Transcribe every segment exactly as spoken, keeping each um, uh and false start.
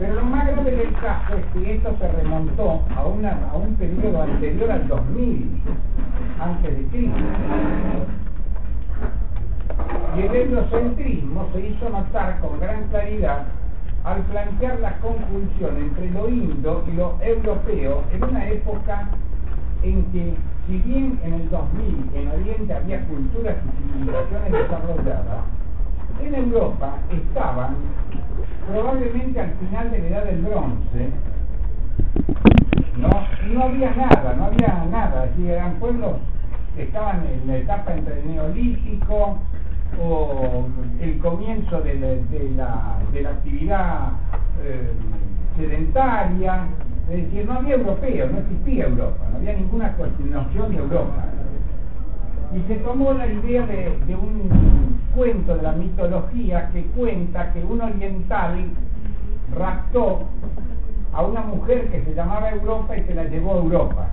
Pero lo más grave del caso es que esto se remontó a, una, a un periodo anterior al dos mil, antes de Cristo. Y el eurocentrismo se hizo notar con gran claridad al plantear la conjunción entre lo indo y lo europeo en una época en que, si bien en el dos mil en Oriente había culturas y civilizaciones desarrolladas, en Europa estaban probablemente al final de la Edad del Bronce, no, no había nada, no había nada, es decir, eran pueblos que estaban en la etapa entre el Neolítico o el comienzo de la, de la, de la actividad eh, sedentaria, es decir, no había europeo, no existía Europa, no había ninguna noción de Europa. Y se tomó la idea de, de un cuento de la mitología que cuenta que un oriental raptó a una mujer que se llamaba Europa y se la llevó a Europa.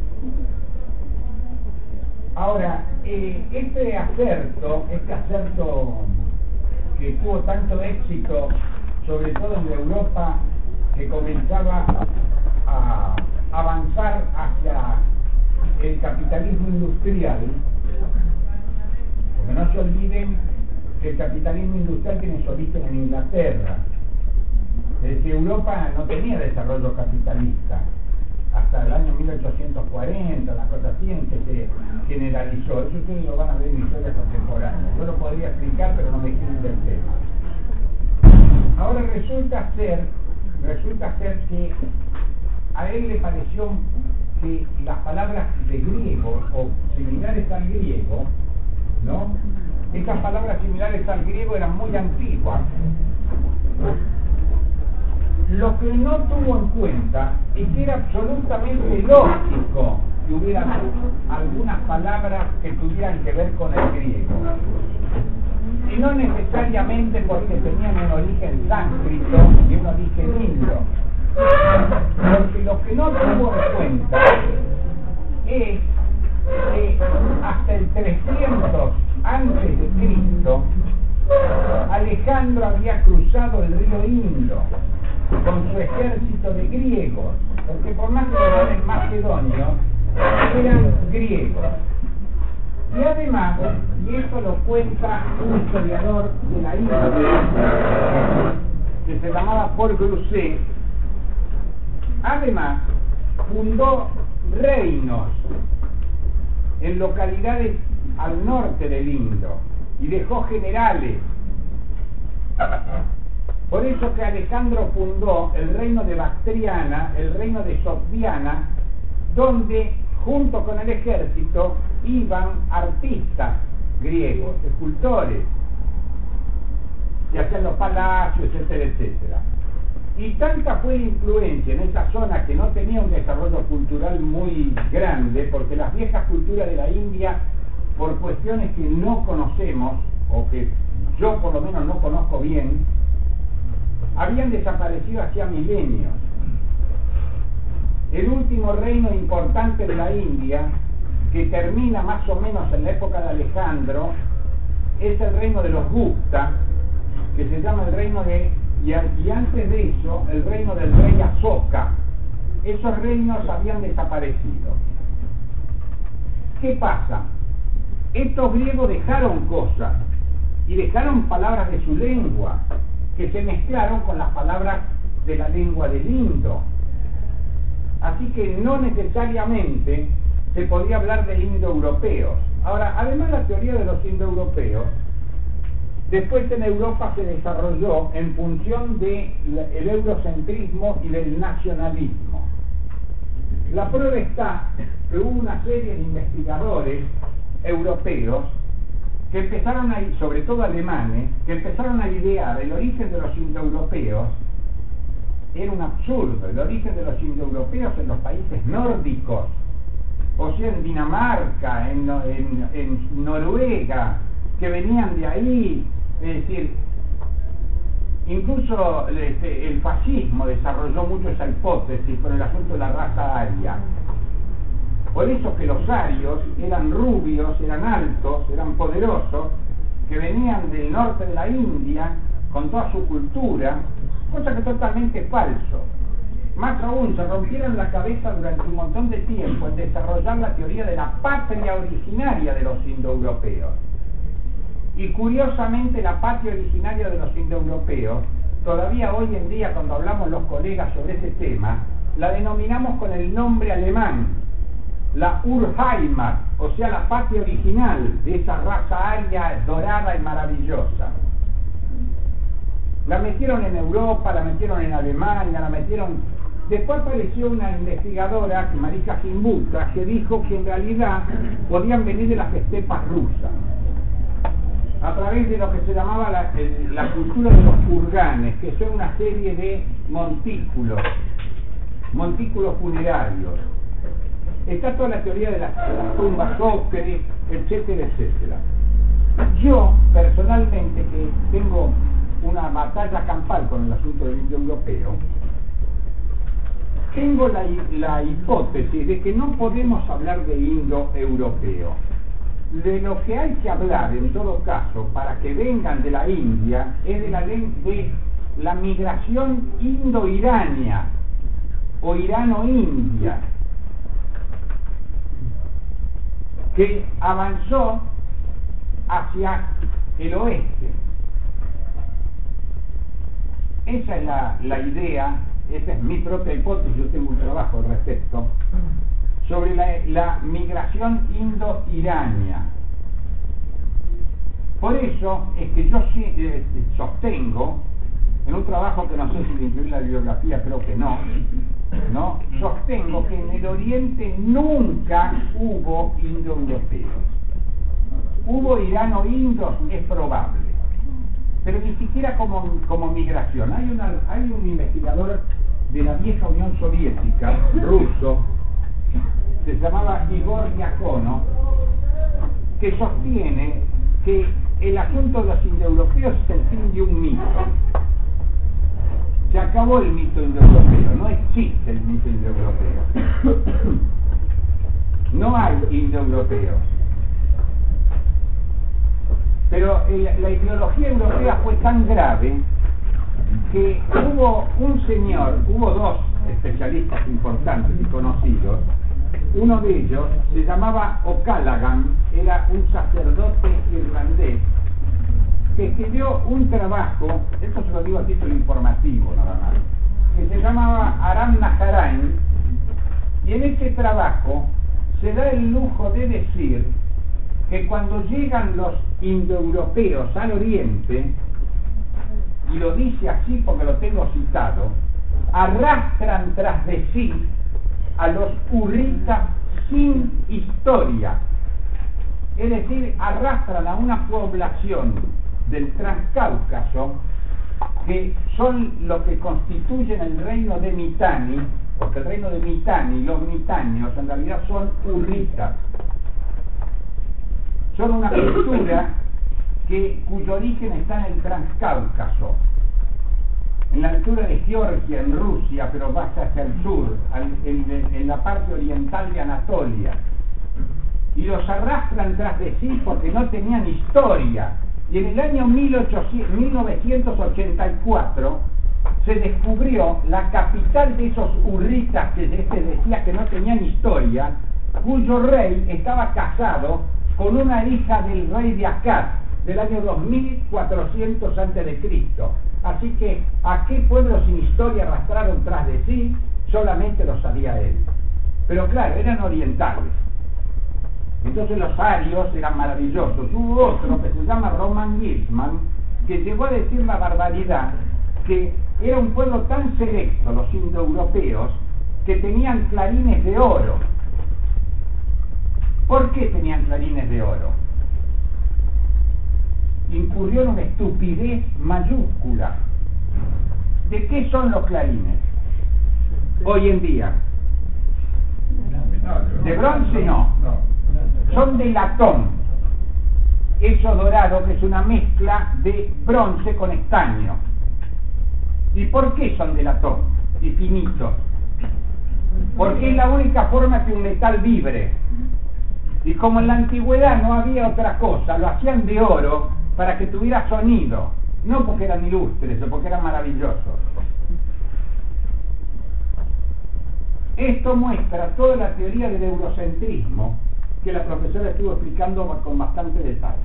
Ahora, eh, este acerto, este acerto que tuvo tanto éxito, sobre todo en la Europa que comenzaba a avanzar hacia el capitalismo industrial, porque no se olviden que el capitalismo industrial tiene su origen en Inglaterra. Es decir, Europa no tenía desarrollo capitalista hasta el año mil ochocientos cuarenta, una cosa así, en que se generalizó. Eso ustedes lo van a ver en historias contemporáneas. Yo lo podría explicar, pero no me quieren del tema. Ahora resulta ser, resulta ser que a él le pareció que las palabras de griego o similares al griego, ¿no? Estas palabras similares al griego eran muy antiguas. Lo que no tuvo en cuenta es que era absolutamente lógico que hubiera algunas palabras que tuvieran que ver con el griego. Y no necesariamente porque tenían un origen sánscrito y un origen indio. Porque lo que no tuvo en cuenta es que hasta el trescientos antes de Cristo Alejandro había cruzado el río Indo con su ejército de griegos, porque por más que eran macedonios, eran griegos. Y además, y esto lo cuenta un historiador de la India, que se llamaba Paul Grousset, además fundó reinos en localidades al norte del Indo y dejó generales. Por eso que Alejandro fundó el reino de Bactriana, el reino de Sogdiana, donde junto con el ejército iban artistas griegos, escultores, y hacían los palacios, etcétera, etcétera. Y tanta fue la influencia en esa zona que no tenía un desarrollo cultural muy grande, porque las viejas culturas de la India, por cuestiones que no conocemos, o que yo por lo menos no conozco bien, habían desaparecido hacía milenios. El último reino importante de la India, que termina más o menos en la época de Alejandro, es el reino de los Gupta, que se llama el reino de... Y, y antes de eso, el reino del rey Asoka. Esos reinos habían desaparecido. ¿Qué pasa? Estos griegos dejaron cosas, y dejaron palabras de su lengua, que se mezclaron con las palabras de la lengua del Indo. Así que no necesariamente se podía hablar de indoeuropeos. Ahora, además la teoría de los indoeuropeos, después en Europa se desarrolló en función del eurocentrismo y del nacionalismo. La prueba está que hubo una serie de investigadores europeos que empezaron a, sobre todo alemanes, que empezaron a idear el origen de los indoeuropeos. Era un absurdo, el origen de los indoeuropeos en los países nórdicos, o sea, en Dinamarca, en, en, en Noruega, que venían de ahí. Es decir, incluso este, el fascismo desarrolló mucho esa hipótesis con el asunto de la raza aria. Por eso que los arios eran rubios, eran altos, eran poderosos, que venían del norte de la India con toda su cultura, cosa que es totalmente falso. Más aún, se rompieron la cabeza durante un montón de tiempo en desarrollar la teoría de la patria originaria de los indoeuropeos. Y curiosamente, la patria originaria de los indoeuropeos, todavía hoy en día, cuando hablamos los colegas sobre ese tema, la denominamos con el nombre alemán, la Urheimat, o sea, la patria original de esa raza aria dorada y maravillosa. La metieron en Europa, la metieron en Alemania, la metieron... Después apareció una investigadora, Marika Himbuta, que dijo que en realidad podían venir de las estepas rusas, a través de lo que se llamaba la, el, la cultura de los kurganes, que son una serie de montículos, montículos funerarios. Está toda la teoría de las, de las tumbas ocre, etcétera, etcétera. Yo, personalmente, que tengo una batalla campal con el asunto del indoeuropeo, tengo la, la hipótesis de que no podemos hablar de indoeuropeo. De lo que hay que hablar, en todo caso, para que vengan de la India, es de la, de la migración indo-irania o irano-india, que avanzó hacia el oeste. Esa es la, la idea, esa es mi propia hipótesis, yo tengo un trabajo al respecto, sobre la, la migración indo-irania. Por eso es que yo sí, eh, sostengo, en un trabajo que no sé si incluir la bibliografía, creo que no, ¿no? Sostengo que en el Oriente nunca hubo indoeuropeos. Hubo irano-indos, es probable, pero ni siquiera como, como migración. Hay, una, hay un investigador de la vieja Unión Soviética, ruso, se llamaba Igor Diakono, que sostiene que el asunto de los indoeuropeos es el fin de un mito. Se acabó el mito indoeuropeo, no existe el mito indoeuropeo. No hay indoeuropeos. Pero el, la ideología europea fue tan grave que hubo un señor, hubo dos especialistas importantes y conocidos. Uno de ellos se llamaba O'Callaghan, era un sacerdote irlandés que escribió un trabajo, esto se lo digo a título informativo nada más, que se llamaba Aram Naharain, y en ese trabajo se da el lujo de decir que cuando llegan los indoeuropeos al oriente, y lo dice así porque lo tengo citado, arrastran tras de sí a los hurritas sin historia, es decir, arrastran a una población del Transcáucaso que son los que constituyen el reino de Mitanni, porque el reino de Mitanni, los mitanios en realidad son hurritas, son una cultura que, cuyo origen está en el Transcáucaso, en la altura de Georgia, en Rusia, pero más hacia el sur, en, en la parte oriental de Anatolia, y los arrastran tras de sí porque no tenían historia. Y en el año mil novecientos ochenta y cuatro se descubrió la capital de esos hurritas que se decía que no tenían historia, cuyo rey estaba casado con una hija del rey de Akkad del año dos mil cuatrocientos antes de Cristo. Así que, ¿a qué pueblo sin historia arrastraron tras de sí? Solamente lo sabía él. Pero claro, eran orientales. Entonces los arios eran maravillosos. Hubo otro que se llama Roman Gilsman, que llegó a decir la barbaridad que era un pueblo tan selecto, los indoeuropeos, que tenían clarines de oro. ¿Por qué tenían clarines de oro? Incurrió en una estupidez mayúscula. ¿De qué son los clarines? Hoy en día. De bronce no. Son de latón. Eso dorado, que es una mezcla de bronce con estaño. ¿Y por qué son de latón y finitos? Porque es la única forma que un metal vibre. Y como en la antigüedad no había otra cosa, lo hacían de oro para que tuviera sonido, no porque eran ilustres o porque eran maravillosos. Esto muestra toda la teoría del eurocentrismo que la profesora estuvo explicando con bastante detalle.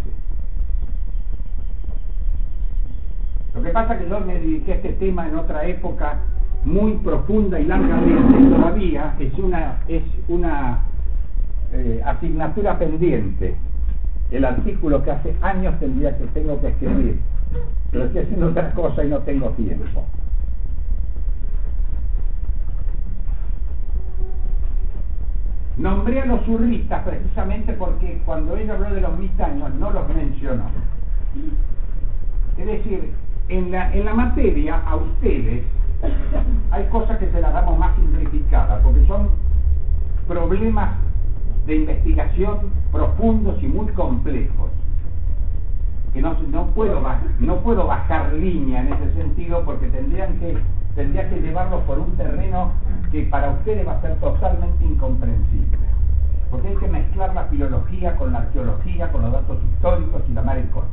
Lo que pasa es que yo me dediqué a este tema en otra época muy profunda y largamente, y todavía es una, es una eh, asignatura pendiente. El artículo que hace años tendría que tengo que escribir, pero estoy haciendo otra cosa y no tengo tiempo. Nombré a los hurritas precisamente porque cuando ella habló de los mitaños no los mencionó. Es decir, en la, en la materia a ustedes hay cosas que se las damos más simplificadas porque son problemas de investigación profundos y muy complejos que no, no, puedo, no puedo bajar línea en ese sentido porque tendrían que, tendría que llevarlos por un terreno que para ustedes va a ser totalmente incomprensible porque hay que mezclar la filología con la arqueología, con los datos históricos y la mar en coche.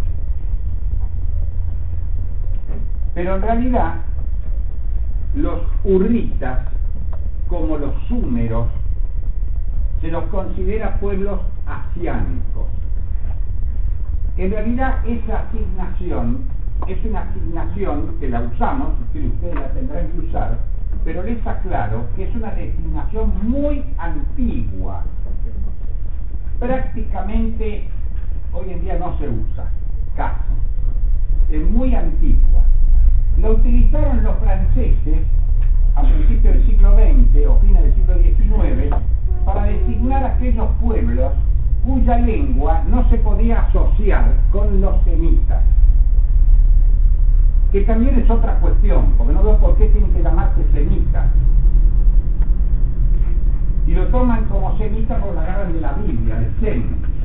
Pero en realidad los hurritas, como los súmeros, se los considera pueblos asiánicos. En realidad esa asignación es una asignación que la usamos, que ustedes la tendrán que usar, pero les aclaro que es una designación muy antigua. Prácticamente hoy en día no se usa, casi. Es muy antigua. La utilizaron los franceses a principios del siglo veinte o fines del siglo diecinueve para designar aquellos pueblos cuya lengua no se podía asociar con los semitas, que también es otra cuestión, porque no veo por qué tienen que llamarse semitas. Y lo toman como semitas por la agarran de la Biblia, de Sem.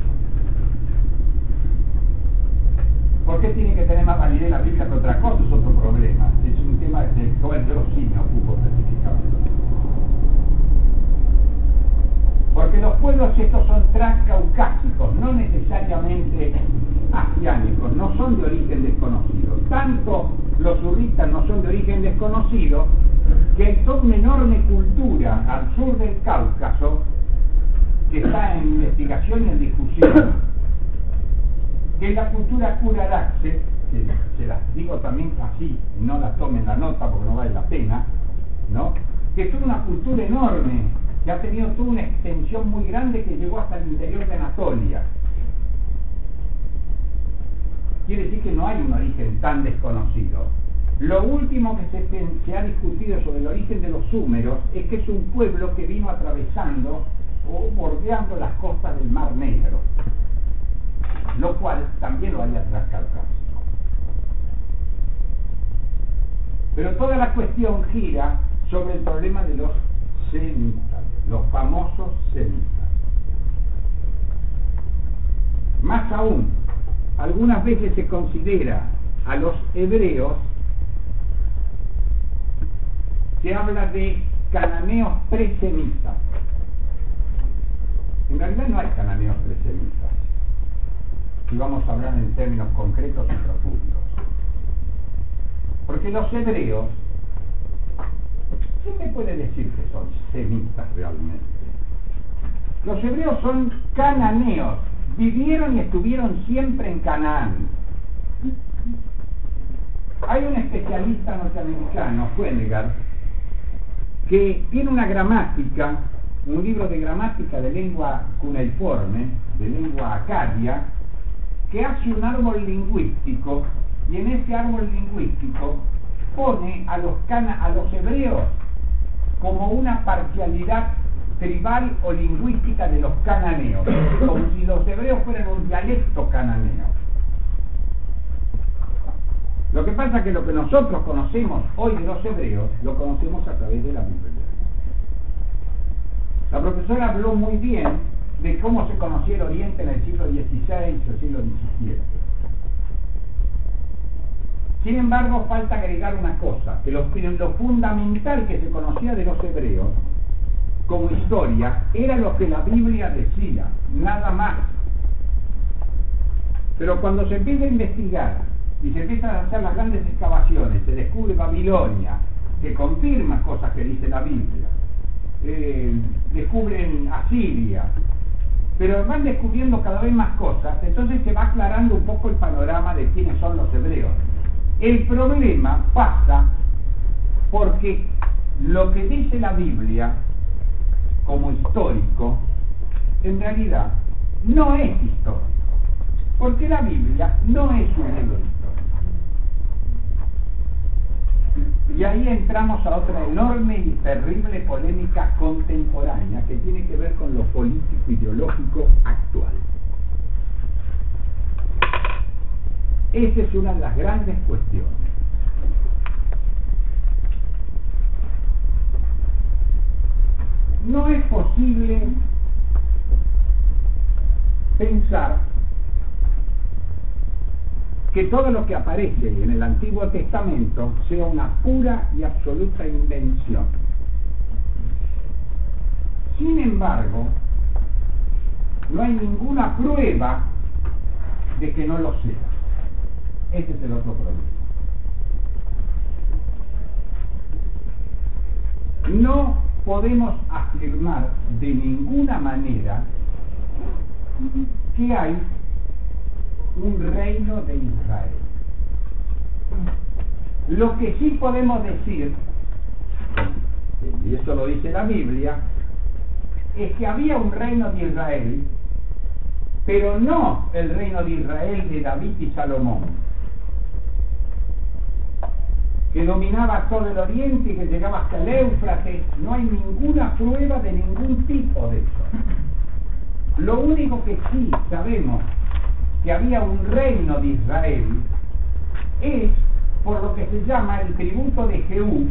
¿Por qué tiene que tener más validez la Biblia que otra cosa? Es otro problema. Es un tema del cual yo sí me ocupo específicamente. Porque los pueblos estos son transcaucásicos, no necesariamente asiánicos, no son de origen desconocido. Tanto los hurritas no son de origen desconocido, que hay toda una enorme cultura al sur del Cáucaso que está en investigación y en discusión, que es la cultura Kuraraxe, que se las digo también así, no las tomen la nota porque no vale la pena, ¿no? Que es una cultura enorme, que ha tenido toda una extensión muy grande que llegó hasta el interior de Anatolia. Quiere decir que no hay un origen tan desconocido. Lo último que se, se ha discutido sobre el origen de los súmeros es que es un pueblo que vino atravesando o bordeando las costas del Mar Negro, lo cual también lo haría transcaucásico. Pero toda la cuestión gira sobre el problema de los semitas, los famosos semitas. Más aún, algunas veces se considera a los hebreos, se habla de cananeos presemitas. En realidad no hay cananeos presemitas, si vamos a hablar en términos concretos y profundos. Porque los hebreos, ¿quién me puede decir que son semitas realmente? Los hebreos son cananeos, vivieron y estuvieron siempre en Canaán. Hay un especialista norteamericano, Fuennegar, que tiene una gramática, un libro de gramática de lengua cuneiforme, de lengua acadia, que hace un árbol lingüístico, y en ese árbol lingüístico pone a los, cana a los hebreos como una parcialidad tribal o lingüística de los cananeos, como si los hebreos fueran un dialecto cananeo. Lo que pasa es que lo que nosotros conocemos hoy de los hebreos, lo conocemos a través de la Biblia. La profesora habló muy bien de cómo se conocía el Oriente en el siglo dieciséis o siglo diecisiete. Sin embargo, falta agregar una cosa, que lo, lo fundamental que se conocía de los hebreos como historia era lo que la Biblia decía, nada más. Pero cuando se empieza a investigar y se empiezan a hacer las grandes excavaciones, se descubre Babilonia, que confirma cosas que dice la Biblia, eh, descubren Asiria, pero van descubriendo cada vez más cosas, entonces se va aclarando un poco el panorama de quiénes son los hebreos. El problema pasa porque lo que dice la Biblia como histórico, en realidad no es histórico, porque la Biblia no es un libro histórico. Y ahí entramos a otra enorme y terrible polémica contemporánea que tiene que ver con lo político ideológico actual. Esa es una de las grandes cuestiones. No es posible pensar que todo lo que aparece en el Antiguo Testamento sea una pura y absoluta invención. Sin embargo, no hay ninguna prueba de que no lo sea. Ese es el otro problema. No podemos afirmar de ninguna manera que hay un reino de Israel. Lo que sí podemos decir, y eso lo dice la Biblia, es que había un reino de Israel, pero no el reino de Israel de David y Salomón, que dominaba todo el oriente y que llegaba hasta el Éufrates. No hay ninguna prueba de ningún tipo de eso. Lo único que sí sabemos que había un reino de Israel es por lo que se llama el tributo de Jehú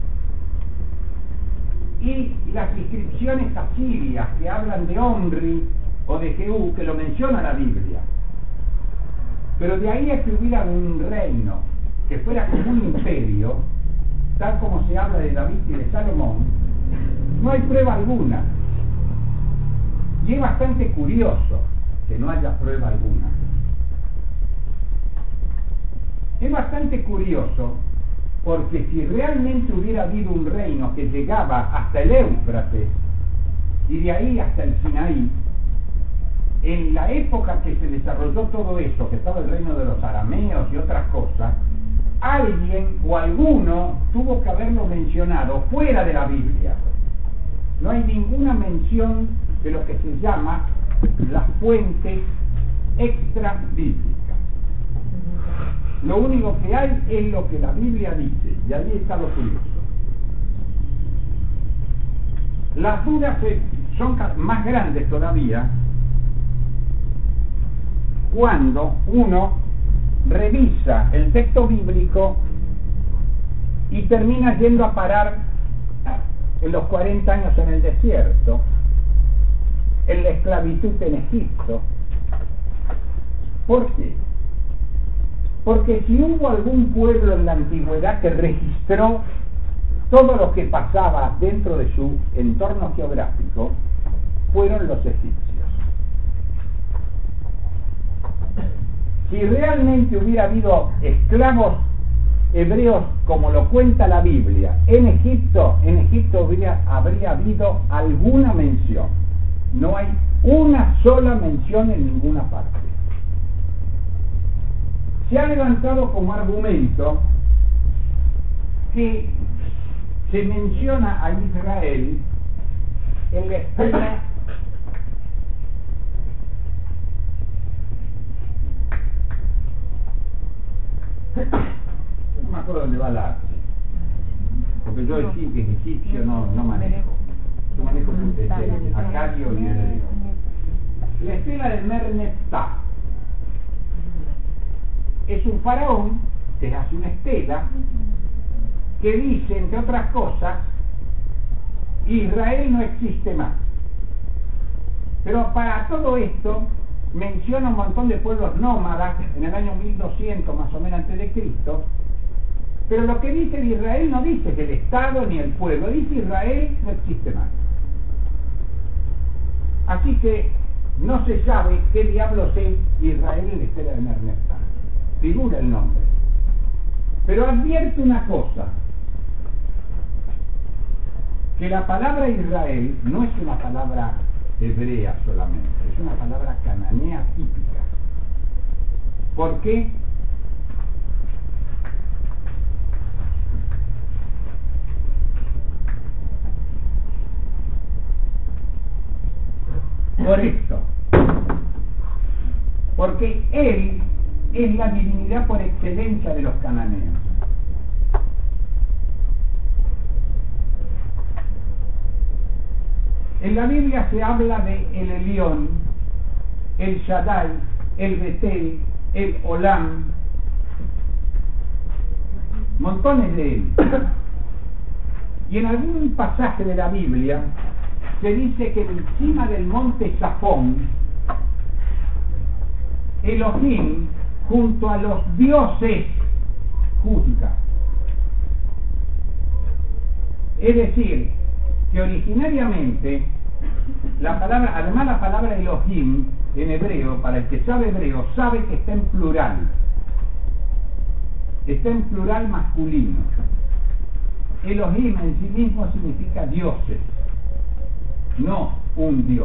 y las inscripciones asirias que hablan de Omri o de Jehú, que lo menciona la Biblia. Pero de ahí a que hubiera un reino que fuera como un imperio, tal como se habla de David y de Salomón, no hay prueba alguna. Y es bastante curioso que no haya prueba alguna. Es bastante curioso porque si realmente hubiera habido un reino que llegaba hasta el Éufrates y de ahí hasta el Sinaí, en la época que se desarrolló todo eso, que estaba el reino de los arameos y otras cosas, alguien o alguno tuvo que haberlo mencionado fuera de la Biblia. No hay ninguna mención de lo que se llama las fuentes extra bíblicas. Lo único que hay es lo que la Biblia dice, y ahí está lo curioso. Las dudas son más grandes todavía cuando uno revisa el texto bíblico y termina yendo a parar en los cuarenta años en el desierto, en la esclavitud en Egipto. ¿Por qué? Porque si hubo algún pueblo en la antigüedad que registró todo lo que pasaba dentro de su entorno geográfico, fueron los egipcios. Si realmente hubiera habido esclavos hebreos como lo cuenta la Biblia en Egipto, en Egipto habría, habría habido alguna mención. No hay una sola mención en ninguna parte. Se ha levantado como argumento que se menciona a Israel en la escena no me acuerdo dónde va la arte, porque yo decir que es egipcio no, no manejo. Yo manejo el acadio y el hebreo. La estela de Merneptah es un faraón que hace una estela que dice, entre otras cosas, Israel no existe más. Pero para todo esto menciona un montón de pueblos nómadas en el año mil doscientos más o menos antes de Cristo, pero lo que dice de Israel no dice que el Estado ni el pueblo, dice Israel no existe más. Así que no se sabe qué diablos es Israel en la estela de Merneptah. Figura el nombre. Pero advierte una cosa, que la palabra Israel no es una palabra hebrea solamente, es una palabra cananea típica. ¿Por qué? Por esto, porque él es la divinidad por excelencia de los cananeos. En la Biblia se habla de el Elión, el Shaddai, el Betel, el Olam, montones de él. Y en algún pasaje de la Biblia se dice que encima del monte Safón, Elohim, junto a los dioses, juzga. Es decir, que originariamente la palabra, además la palabra Elohim en hebreo, para el que sabe hebreo, sabe que está en plural. Está en plural masculino. Elohim en sí mismo significa dioses, no un dios.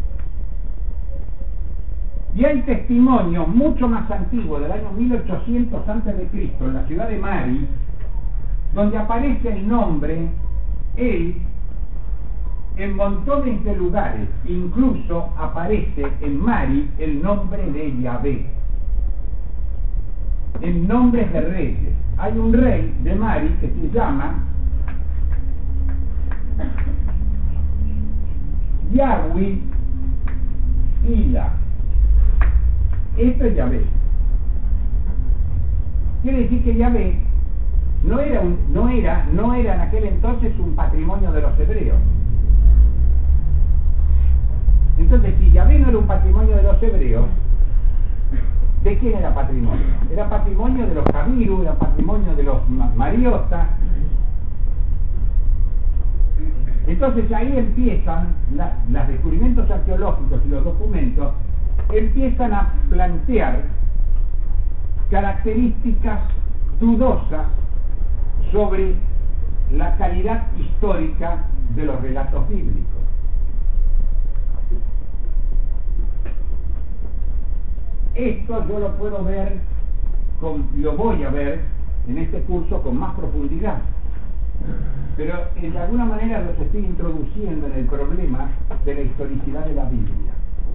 Y hay testimonios mucho más antiguos, del año mil ochocientos antes de Cristo, en la ciudad de Mari, donde aparece el nombre él en montones de lugares. Incluso aparece en Mari el nombre de Yahvé, en nombres de reyes. Hay un rey de Mari que se llama Yahweh Ila. Esto es Yahvé. Quiere decir que Yahvé no era, un, no, era, no era en aquel entonces un patrimonio de los hebreos. Entonces, si Yahvé no era un patrimonio de los hebreos, ¿de quién era patrimonio? Era patrimonio de los Javiru, era patrimonio de los Mariotas. Entonces ahí empiezan la, los descubrimientos arqueológicos y los documentos empiezan a plantear características dudosas sobre la calidad histórica de los relatos bíblicos. Esto yo lo puedo ver, con, lo voy a ver en este curso con más profundidad, pero eh, de alguna manera los estoy introduciendo en el problema de la historicidad de la Biblia.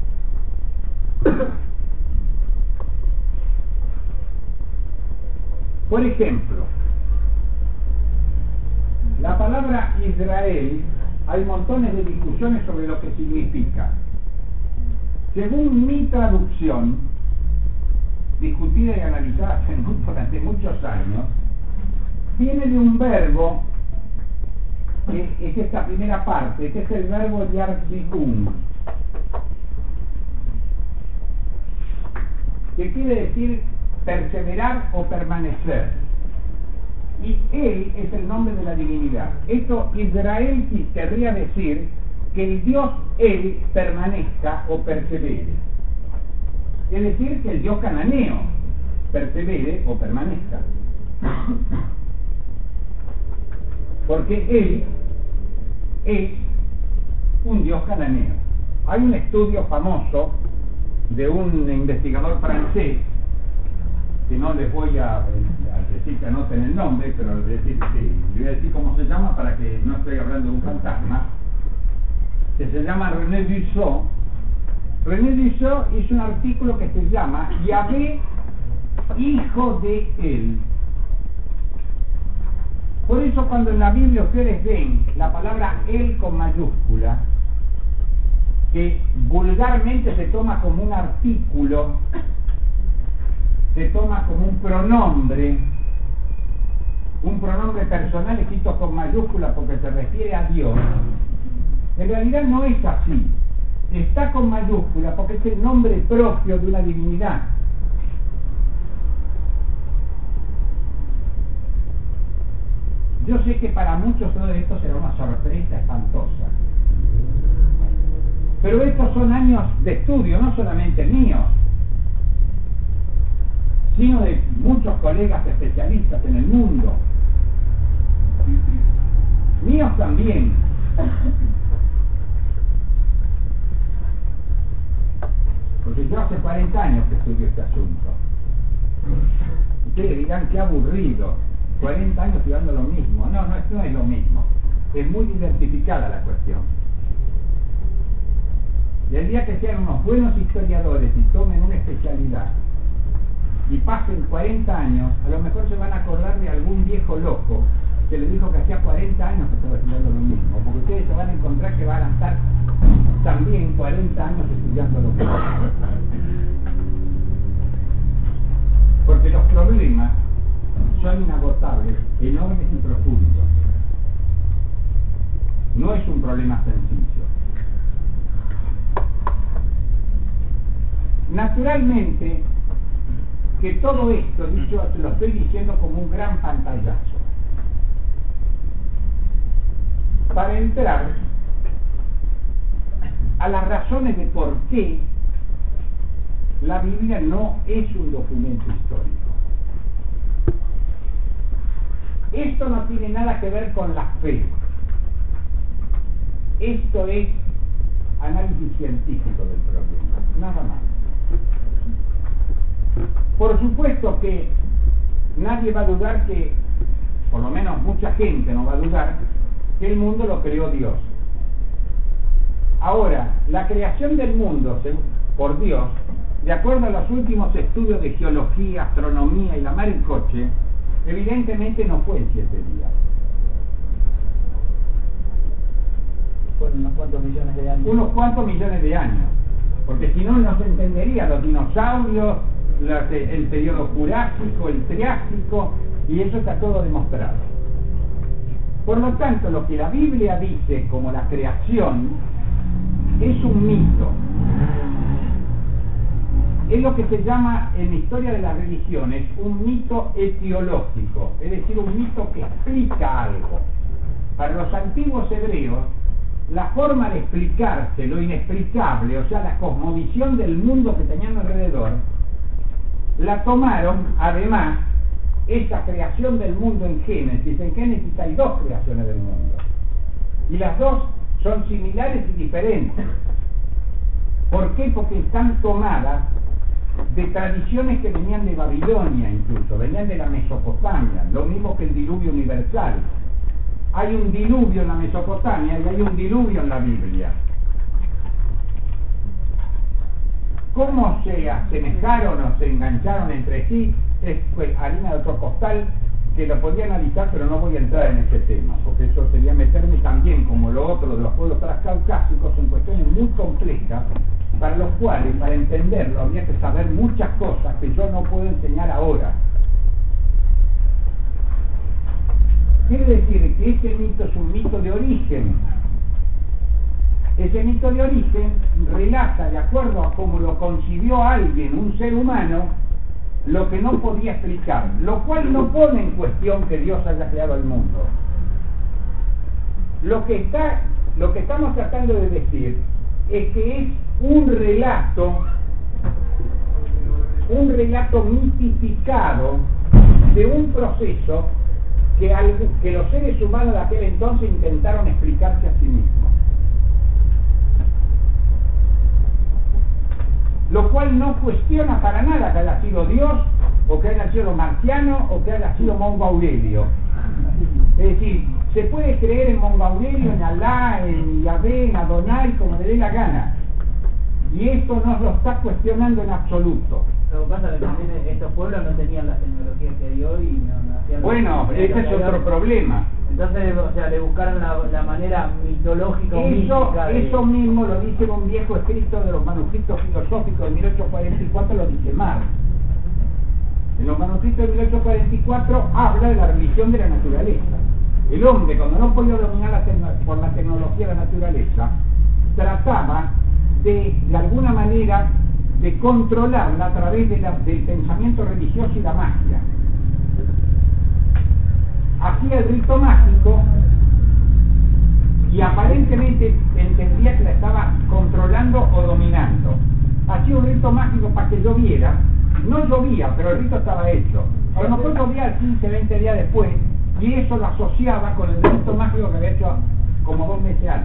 Por ejemplo, la palabra Israel, hay montones de discusiones sobre lo que significa. Según mi traducción, discutida y analizada durante muchos años, viene de un verbo, que es esta primera parte, que es el verbo yarzikum, que quiere decir perseverar o permanecer. Y él es el nombre de la divinidad. Esto Israel querría decir que el Dios él permanezca o persevere. Es decir, que el Dios cananeo persevere o permanezca. Porque él es un Dios cananeo. Hay un estudio famoso de un investigador francés, que no les voy a, a decir que anoten el nombre, pero les voy, a decir, sí, les voy a decir cómo se llama para que no estoy hablando de un fantasma, que se llama René Dussault. René Dussault hizo un artículo que se llama Yahvé, hijo de él. Por eso cuando en la Biblia ustedes ven la palabra él con mayúscula, que vulgarmente se toma como un artículo, se toma como un pronombre, un pronombre personal escrito con mayúscula porque se refiere a Dios, en realidad no es así. Está con mayúscula porque es el nombre propio de una divinidad. Yo sé que para muchos todo esto será una sorpresa espantosa, pero estos son años de estudio, no solamente míos, sino de muchos colegas especialistas en el mundo, míos también, Porque yo hace cuarenta años que estudio este asunto. Ustedes dirán qué aburrido, cuarenta años estudiando lo mismo. No, no es, no es lo mismo. Es muy identificada la cuestión. Y el día que sean unos buenos historiadores y tomen una especialidad y pasen cuarenta años, a lo mejor se van a acordar de algún viejo loco que les dijo que hacía cuarenta años que estaba estudiando lo mismo, porque ustedes se van a encontrar que van a estar también cuarenta años estudiando lo mismo. Porque los problemas son inagotables, enormes y profundos. No es un problema sencillo. Naturalmente que todo esto, dicho, te lo estoy diciendo como un gran pantallazo, para entrar a las razones de por qué la Biblia no es un documento histórico. Esto no tiene nada que ver con la fe. Esto es análisis científico del problema, nada más. Por supuesto que nadie va a dudar que, por lo menos mucha gente no va a dudar, que el mundo lo creó Dios. Ahora, la creación del mundo por Dios, de acuerdo a los últimos estudios de geología, astronomía y la mar en coche, evidentemente no fue en siete días. Fueron unos cuantos millones de años. Unos cuantos millones de años. Porque si no, no se entendería los dinosaurios, los, el periodo Jurásico, el Triásico, y eso está todo demostrado. Por lo tanto, lo que la Biblia dice como la creación es un mito. Es lo que se llama en la historia de las religiones un mito etiológico, es decir, un mito que explica algo. Para los antiguos hebreos, la forma de explicarse lo inexplicable, o sea, la cosmovisión del mundo que tenían alrededor, la tomaron, además, esa creación del mundo en Génesis. En Génesis hay dos creaciones del mundo, y las dos son similares y diferentes. ¿Por qué? Porque están tomadas de tradiciones que venían de Babilonia, incluso, venían de la Mesopotamia, lo mismo que el diluvio universal. Hay un diluvio en la Mesopotamia y hay un diluvio en la Biblia. ¿Cómo se asemejaron o se engancharon entre sí? Es pues, harina de otro costal, que lo podría analizar, pero no voy a entrar en ese tema, porque eso sería meterme también, como lo otro de los pueblos transcaucásicos, en cuestiones muy complejas, para los cuales, para entenderlo, habría que saber muchas cosas que yo no puedo enseñar ahora. Quiere decir que ese mito es un mito de origen. Ese mito de origen relata, de acuerdo a cómo lo concibió alguien, un ser humano, lo que no podía explicar, lo cual no pone en cuestión que Dios haya creado el mundo. Lo que está, lo que estamos tratando de decir es que es un relato, un relato mitificado de un proceso que, al, que los seres humanos de aquel entonces intentaron explicarse a sí mismos. Lo cual no cuestiona para nada que haya sido Dios, o que haya sido marciano, o que haya sido Mongo Aurelio. Es decir, se puede creer en Mongo Aurelio, en Alá, en Yahvé, en Adonai, como le dé la gana. Y esto no lo está cuestionando en absoluto. Lo que pasa es que también estos pueblos no tenían las tecnologías que hay hoy y no, no hacían... Bueno, ese es otro problema. Entonces, o sea, le buscaron la, la manera mitológica o Eso, mística de... eso mismo lo dice en un viejo escrito de los manuscritos filosóficos de mil ochocientos cuarenta y cuatro, lo dice Marx. En los manuscritos de mil ochocientos cuarenta y cuatro habla de la religión de la naturaleza. El hombre, cuando no podía dominar la por la tecnología de la naturaleza, trataba de, de alguna manera, de controlarla a través de la, del pensamiento religioso y la magia. Hacía el rito mágico y aparentemente entendía que la estaba controlando o dominando. Hacía un rito mágico para que lloviera. No llovía, pero el rito estaba hecho. A lo mejor llovía quince, veinte días después, y eso lo asociaba con el rito mágico que había hecho como dos meses antes.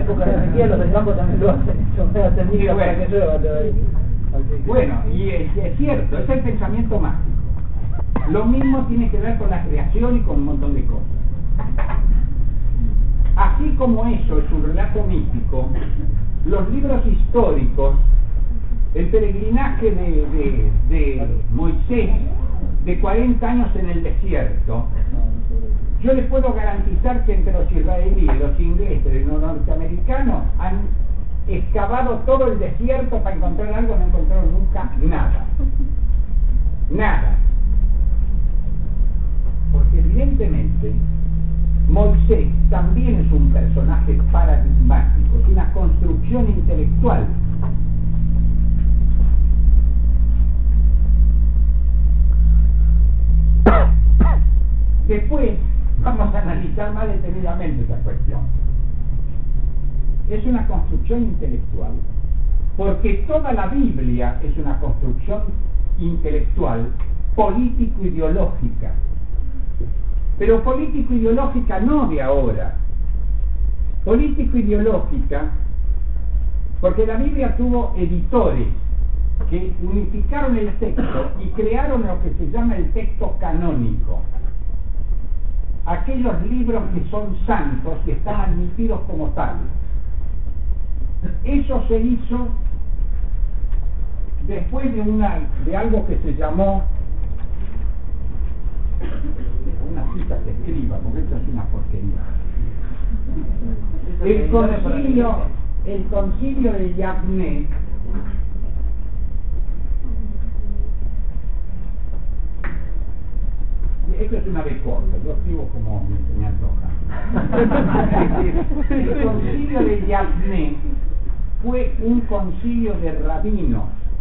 época de sequía los del campo también lo hacen. Son medio técnicas bueno. para que llueva todavía. Así que... Bueno, y es, es cierto, es el pensamiento mágico. Lo mismo tiene que ver con la creación y con un montón de cosas. Así como eso es un relato místico, los libros históricos, el peregrinaje de, de, de Moisés, de cuarenta años en el desierto, yo les puedo garantizar que entre los israelíes, los ingleses y los norteamericanos han excavado todo el desierto para encontrar algo, no encontraron nunca nada. Nada. Porque evidentemente Moisés también es un personaje paradigmático, es una construcción intelectual. Después vamos a analizar más detenidamente esa cuestión. Es una construcción intelectual, porque toda la Biblia es una construcción intelectual, político-ideológica. Pero político-ideológica no de ahora. Político-ideológica porque la Biblia tuvo editores que unificaron el texto y crearon lo que se llama el texto canónico. Aquellos libros que son santos y están admitidos como tales. Eso se hizo después de, una, de algo que se llamó, una cita que escriba, porque esto es una porquería. El concilio, el concilio de Yavne, esto es una B corta, yo escribo como me enseñando acá. El concilio de Yavne fue un concilio de rabinos,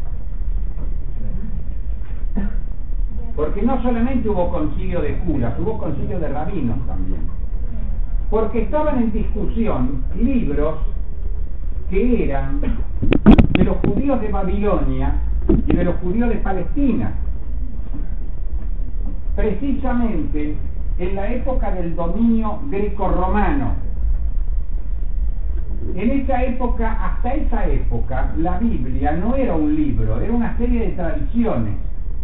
porque no solamente hubo concilio de curas, hubo concilio de rabinos también, porque estaban en discusión libros que eran de los judíos de Babilonia y de los judíos de Palestina, precisamente en la época del dominio greco-romano. En esa época, hasta esa época, la Biblia no era un libro, era una serie de tradiciones.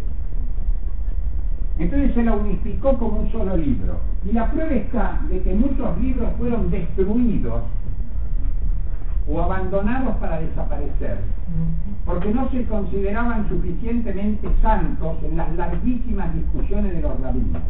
Entonces se la unificó como un solo libro. Y la prueba está de que muchos libros fueron destruidos o abandonados para desaparecer, porque no se consideraban suficientemente santos en las larguísimas discusiones de los rabinos.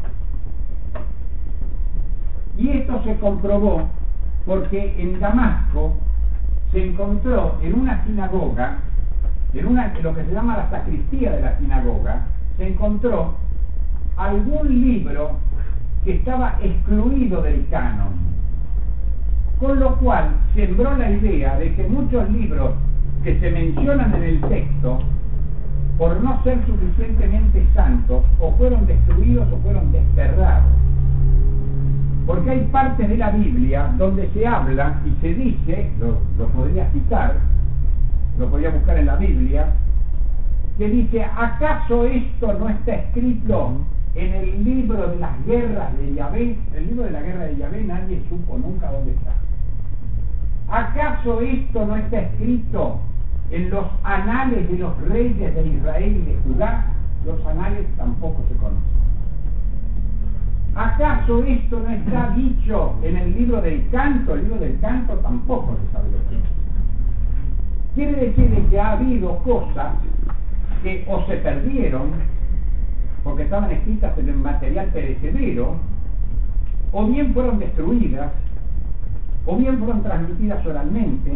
Y esto se comprobó porque en Damasco se encontró en una sinagoga, en una, lo que se llama la sacristía de la sinagoga, se encontró algún libro que estaba excluido del canon, con lo cual sembró la idea de que muchos libros que se mencionan en el texto, por no ser suficientemente santos, o fueron destruidos o fueron desterrados. Porque hay partes de la Biblia donde se habla y se dice, lo, lo podría citar, lo podría buscar en la Biblia, que dice: ¿acaso esto no está escrito en el libro de las guerras de Yahvé? El libro de la guerra de Yahvé nadie supo nunca dónde está. ¿Acaso esto no está escrito en los anales de los reyes de Israel y de Judá? Los anales tampoco se conocen. ¿Acaso esto no está dicho en el libro del canto? El libro del canto tampoco se sabe lo que es. Quiere decir que ha habido cosas que o se perdieron porque estaban escritas en el material perecedero, o bien fueron destruidas, o bien fueron transmitidas oralmente.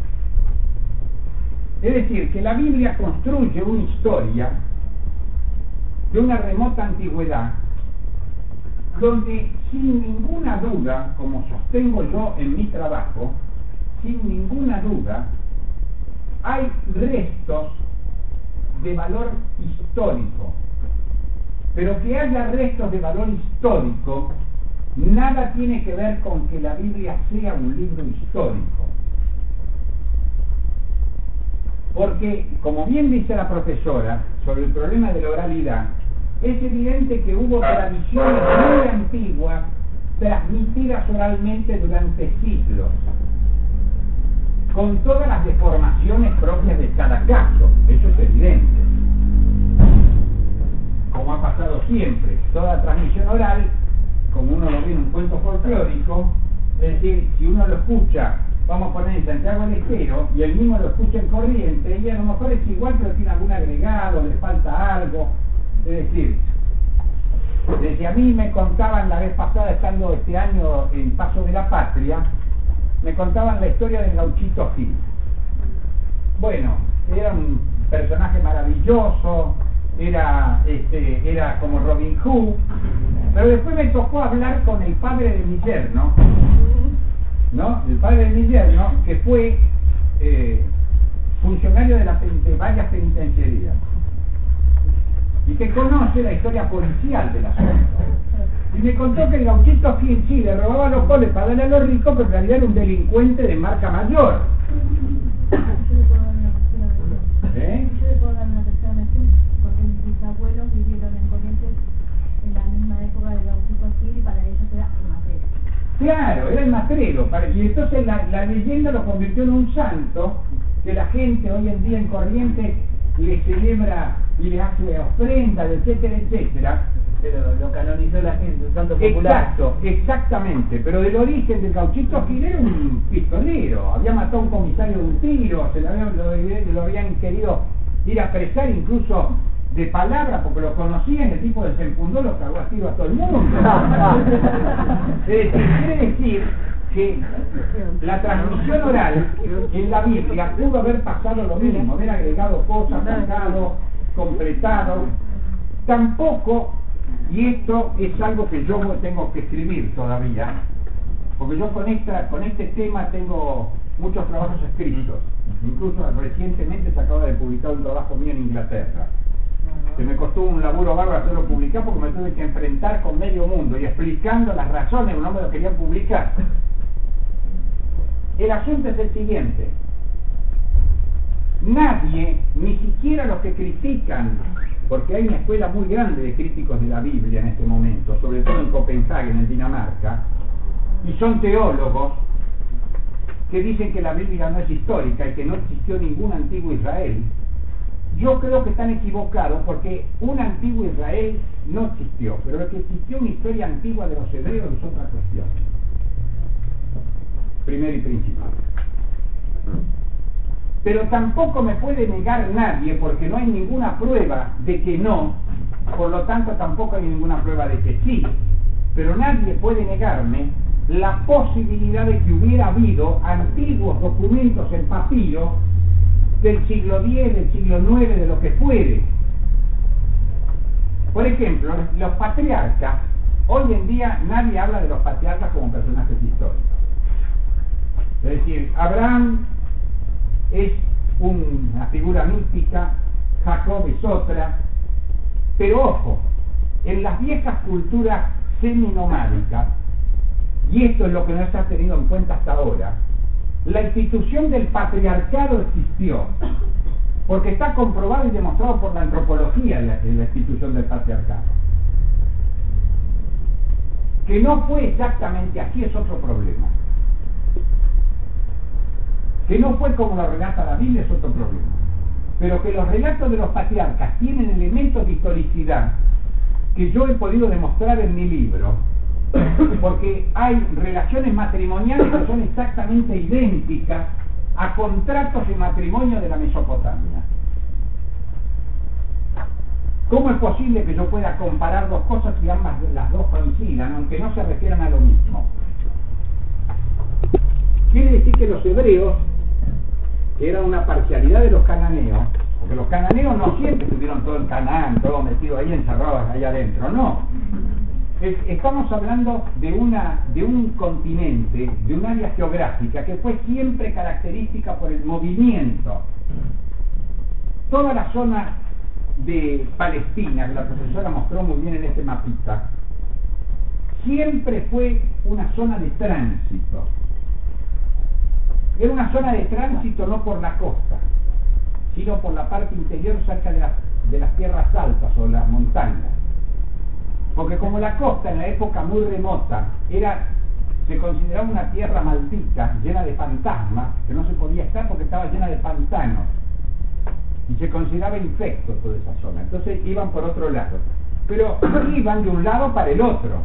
Es decir, que la Biblia construye una historia de una remota antigüedad, donde sin ninguna duda, como sostengo yo en mi trabajo, sin ninguna duda, hay restos de valor histórico. Pero que haya restos de valor histórico, nada tiene que ver con que la Biblia sea un libro histórico. Porque, como bien dice la profesora sobre el problema de la oralidad, es evidente que hubo tradiciones muy antiguas transmitidas oralmente durante siglos. con todas las deformaciones propias de cada caso, eso es evidente. Como ha pasado siempre, toda transmisión oral, como uno lo ve en un cuento folclórico, es decir, si uno lo escucha, vamos a poner en Santiago del Estero, y el mismo lo escucha en Corrientes, y a lo mejor es igual, pero tiene algún agregado, le falta algo. Es decir, desde a mí me contaban la vez pasada, estando este año en Paso de la Patria, me contaban la historia del Gauchito Gil. Bueno, era un personaje maravilloso, era, este, era como Robin Hood, pero después me tocó hablar con el padre de mi yerno, ¿no? El padre de mi yerno, que fue eh, funcionario de, la, de varias penitenciarías y que conoce la historia policial de la zona. Y me contó que el Gauchito Gil sí le robaba los coles para darle a los ricos, pero en realidad era un delincuente de marca mayor. ¿Eh? Yo le puedo dar una tercera versión, porque mis abuelos vivieron en Corrientes en la misma época del Gauchito Gil y para ellos era el matrero. Claro, era el matrero. Y entonces la, la leyenda lo convirtió en un santo que la gente hoy en día en Corrientes le celebra y le hace ofrendas, etcétera, etcétera. Pero lo canonizó la gente, un santo popular. Exacto, exactamente. Pero del origen del Gauchito Gil era un pistolero. Había matado a un comisario de un tiro, se lo habían, lo, lo habían querido ir a apresar incluso de palabra porque lo conocían, el tipo desenfundó, lo cagó a tiro a todo el mundo. Es decir, quiere decir que la transmisión oral en la Biblia pudo haber pasado lo mismo, haber agregado cosas, sacado, completado. Tampoco, y esto es algo que yo tengo que escribir todavía, porque yo con esta con este tema tengo muchos trabajos escritos, incluso recientemente se acaba de publicar un trabajo mío en Inglaterra, que me costó un laburo bárbaro hacerlo publicar porque me tuve que enfrentar con medio mundo y explicando las razones, no me lo querían publicar. El asunto es el siguiente: nadie, ni siquiera los que critican, porque hay una escuela muy grande de críticos de la Biblia en este momento, sobre todo en Copenhague, en Dinamarca, y son teólogos que dicen que la Biblia no es histórica y que no existió ningún antiguo Israel. Yo creo que están equivocados, porque un antiguo Israel no existió, pero lo que existió una historia antigua de los hebreos es otra cuestión. Primero y principal. Pero tampoco me puede negar nadie, porque no hay ninguna prueba de que no, por lo tanto tampoco hay ninguna prueba de que sí, pero nadie puede negarme la posibilidad de que hubiera habido antiguos documentos en papiro del siglo diez, del siglo nueve, de lo que fuere. Por ejemplo, los patriarcas, hoy en día nadie habla de los patriarcas como personajes históricos. Es decir, Abraham es una figura mística, Jacob es otra, pero ojo, en las viejas culturas seminomádicas, y esto es lo que no se ha tenido en cuenta hasta ahora, la institución del patriarcado existió, porque está comprobado y demostrado por la antropología la, la institución del patriarcado. Que no fue exactamente así es otro problema. Que no fue como lo relata la Biblia es otro problema. Pero que los relatos de los patriarcas tienen elementos de historicidad que yo he podido demostrar en mi libro, porque hay relaciones matrimoniales que son exactamente idénticas a contratos de matrimonio de la Mesopotamia. ¿Cómo es posible que yo pueda comparar dos cosas y ambas las dos coincidan, aunque no se refieran a lo mismo? Quiere decir que los hebreos eran una parcialidad de los cananeos, porque los cananeos no siempre estuvieron todo en Canaán, todo metido ahí, encerrados ahí adentro, no. Es, estamos hablando de, una, de un continente, de un área geográfica que fue siempre característica por el movimiento. Toda la zona de Palestina, que la profesora mostró muy bien en este mapita, siempre fue una zona de tránsito. Era una zona de tránsito no por la costa, sino por la parte interior cerca de las, de las tierras altas o las montañas. Porque como la costa en la época muy remota era se consideraba una tierra maldita, llena de fantasmas, que no se podía estar porque estaba llena de pantanos. Y se consideraba infecto toda esa zona. Entonces iban por otro lado. Pero iban de un lado para el otro.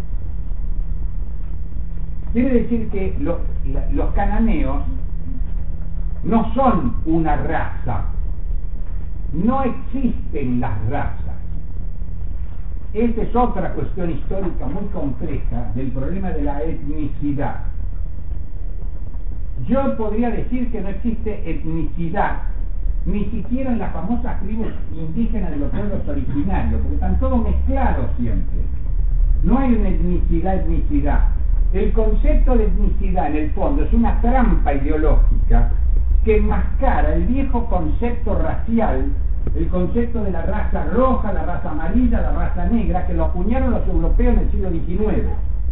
Quiere decir que los, los cananeos no son una raza. No existen las razas. Esta es otra cuestión histórica muy compleja del problema de la etnicidad. Yo podría decir que no existe etnicidad, ni siquiera en las famosas tribus indígenas de los pueblos originarios, porque están todos mezclados siempre. No hay una etnicidad, etnicidad. El concepto de etnicidad, en el fondo, es una trampa ideológica que enmascara el viejo concepto racial, el concepto de la raza roja, la raza amarilla, la raza negra, que lo acuñaron los europeos en el siglo diecinueve.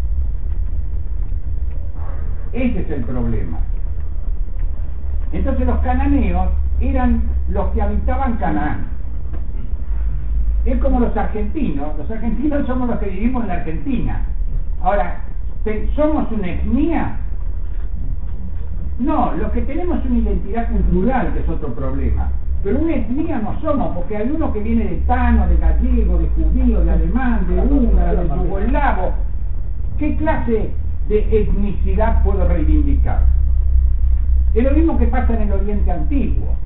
Ese es el problema. Entonces los cananeos eran los que habitaban Canaán. Es como los argentinos. Los argentinos somos los que vivimos en la Argentina. Ahora, ¿somos una etnia? No, los que tenemos una identidad cultural, que es otro problema. Pero una etnia no somos, porque hay uno que viene de tano, de gallego, de judío, de alemán, de húngaro, de yugoslavo. ¿Qué clase de etnicidad puedo reivindicar? Es lo mismo que pasa en el Oriente Antiguo.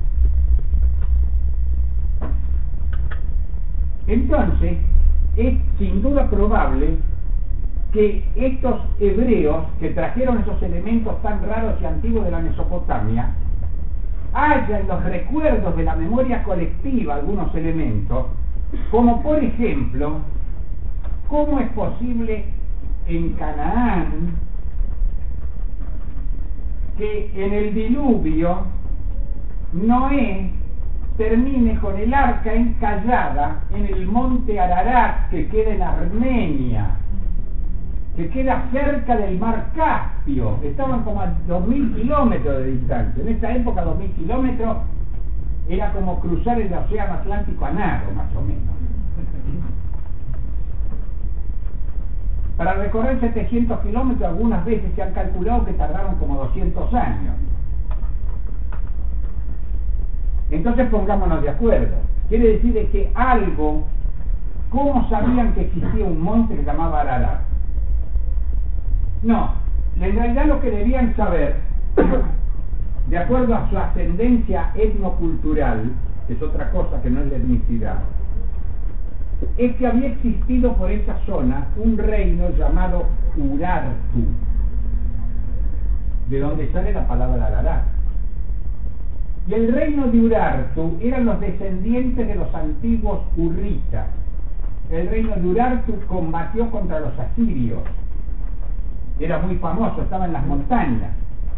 Entonces, es sin duda probable que estos hebreos que trajeron esos elementos tan raros y antiguos de la Mesopotamia, haya en los recuerdos de la memoria colectiva algunos elementos, como por ejemplo, ¿cómo es posible en Canaán que en el diluvio Noé termine con el arca encallada en el monte Ararat, que queda en Armenia, que queda cerca del mar Caspio? Estaban como a dos mil kilómetros de distancia. En esa época dos mil kilómetros era como cruzar el océano Atlántico a nado, más o menos. Para recorrer setecientos kilómetros algunas veces se han calculado que tardaron como doscientos años. Entonces pongámonos de acuerdo. Quiere decir de que algo, ¿cómo sabían que existía un monte que se llamaba Ararat? No, en realidad lo que debían saber, de acuerdo a su ascendencia etnocultural, que es otra cosa que no es la etnicidad, es que había existido por esa zona un reino llamado Urartu, de donde sale la palabra Ararat. Y el reino de Urartu eran los descendientes de los antiguos hurritas. El reino de Urartu combatió contra los asirios. Era muy famoso, estaba en las montañas.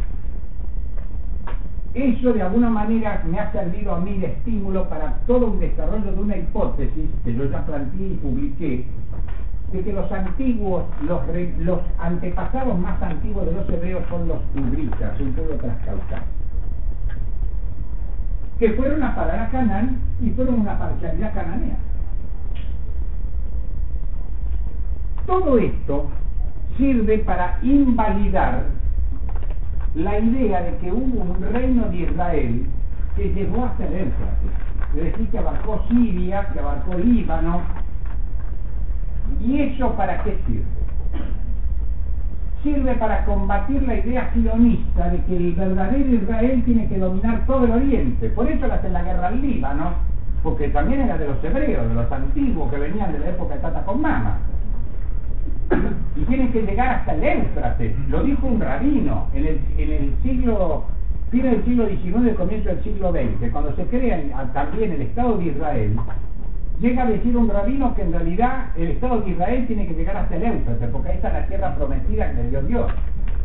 Eso de alguna manera me ha servido a mí de estímulo para todo un desarrollo de una hipótesis que yo ya planteé y publiqué, de que los antiguos, los, los antepasados más antiguos de los hebreos son los hurritas, un pueblo transcaucásico, que fueron a parar a Canaán y fueron una parcialidad cananea. Todo esto sirve para invalidar la idea de que hubo un reino de Israel que llegó hasta el Éufrates, es decir, que abarcó Siria, que abarcó Líbano. ¿Y eso para qué sirve? Sirve para combatir la idea sionista de que el verdadero Israel tiene que dominar todo el Oriente. Por eso le hacen la guerra al Líbano, porque también era de los hebreos, de los antiguos que venían de la época de Tata con Mama. Y tienen que llegar hasta el Éufrates. Lo dijo un rabino en el, en el siglo, fin del siglo diecinueve, comienzo del siglo veinte, cuando se crea también el Estado de Israel. Llega a decir un rabino que en realidad el Estado de Israel tiene que llegar hasta el Éufrates, porque ahí está la tierra prometida que le dio Dios.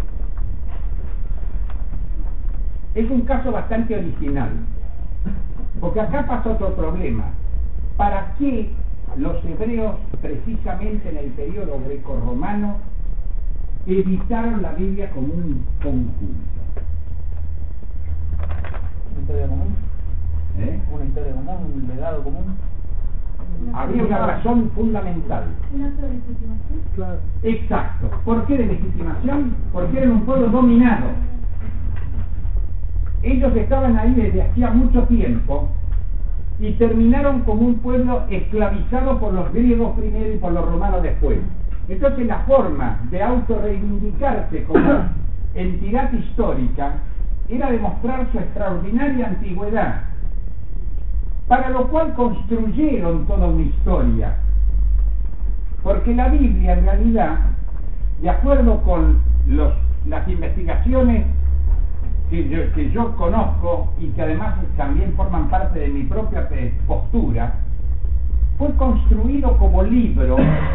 Es un caso bastante original, porque acá pasa otro problema. ¿Para qué los hebreos, precisamente en el periodo grecorromano, editaron la Biblia como un conjunto? ¿Una historia común? ¿Eh? ¿Una historia común? ¿Un legado común? Había una razón fundamental. ¿Un acto de legitimación? Claro. Exacto. ¿Por qué de legitimación? Porque eran un pueblo dominado. Ellos estaban ahí desde hacía mucho tiempo y terminaron como un pueblo esclavizado por los griegos primero y por los romanos después. Entonces la forma de autorreivindicarse como entidad histórica era demostrar su extraordinaria antigüedad, para lo cual construyeron toda una historia. Porque la Biblia, en realidad, de acuerdo con los, las investigaciones que yo, que yo conozco y que además también forman parte de mi propia postura, fue construido como libro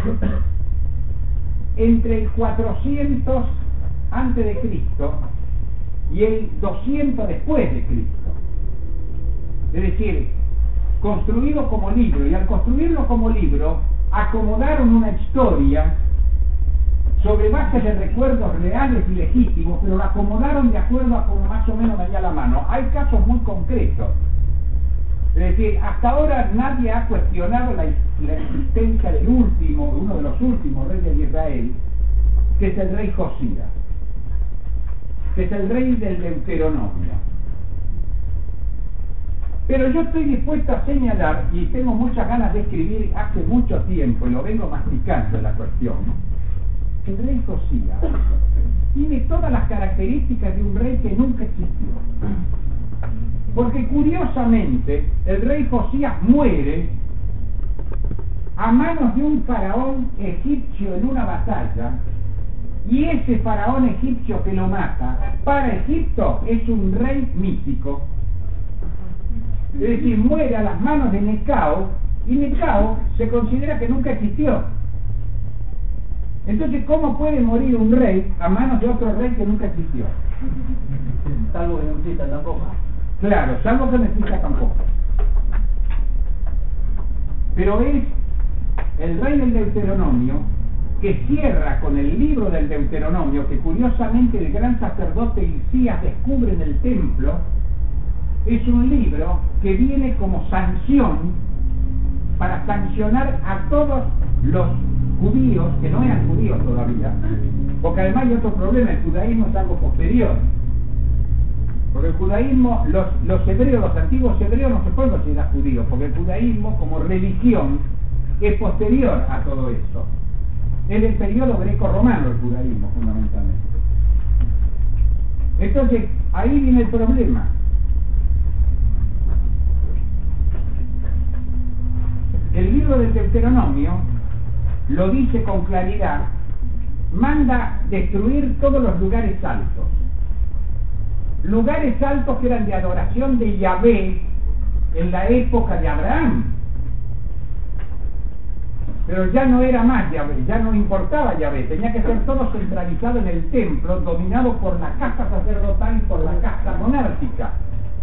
entre el cuatrocientos antes de Cristo y el doscientos después de Cristo. Es decir, construido como libro, y al construirlo como libro acomodaron una historia sobre bases de recuerdos reales y legítimos, pero la acomodaron de acuerdo a como más o menos venía a la mano. Hay casos muy concretos. Es decir, hasta ahora nadie ha cuestionado la, la existencia del último, uno de los últimos reyes de Israel, que es el rey Josías, que es el rey del Deuteronomio. Pero yo estoy dispuesto a señalar, y tengo muchas ganas de escribir hace mucho tiempo, y lo vengo masticando la cuestión, que el rey Josías tiene todas las características de un rey que nunca existió. Porque curiosamente, el rey Josías muere a manos de un faraón egipcio en una batalla, y ese faraón egipcio que lo mata, para Egipto es un rey mítico. Es decir, muere a las manos de Necao, y Necao se considera que nunca existió. Entonces, ¿cómo puede morir un rey a manos de otro rey que nunca existió? Salvo que no exista tampoco. Claro, salvo que no exista tampoco. Pero es el rey del Deuteronomio que cierra con el libro del Deuteronomio, que curiosamente el gran sacerdote Hilcías descubre en el templo. Es un libro que viene como sanción para sancionar a todos los judíos que no eran judíos todavía, porque además hay otro problema: el judaísmo es algo posterior. Porque el judaísmo, los, los hebreos, los antiguos hebreos no se pueden considerar judíos, porque el judaísmo como religión es posterior a todo eso. Es del periodo greco-romano el judaísmo, fundamentalmente. Entonces, ahí viene el problema. El libro del Deuteronomio lo dice con claridad, manda destruir todos los lugares altos. Lugares altos que eran de adoración de Yahvé en la época de Abraham. Pero ya no era más Yahvé, ya no importaba Yahvé, tenía que ser todo centralizado en el templo, dominado por la casta sacerdotal y por la casta monárquica.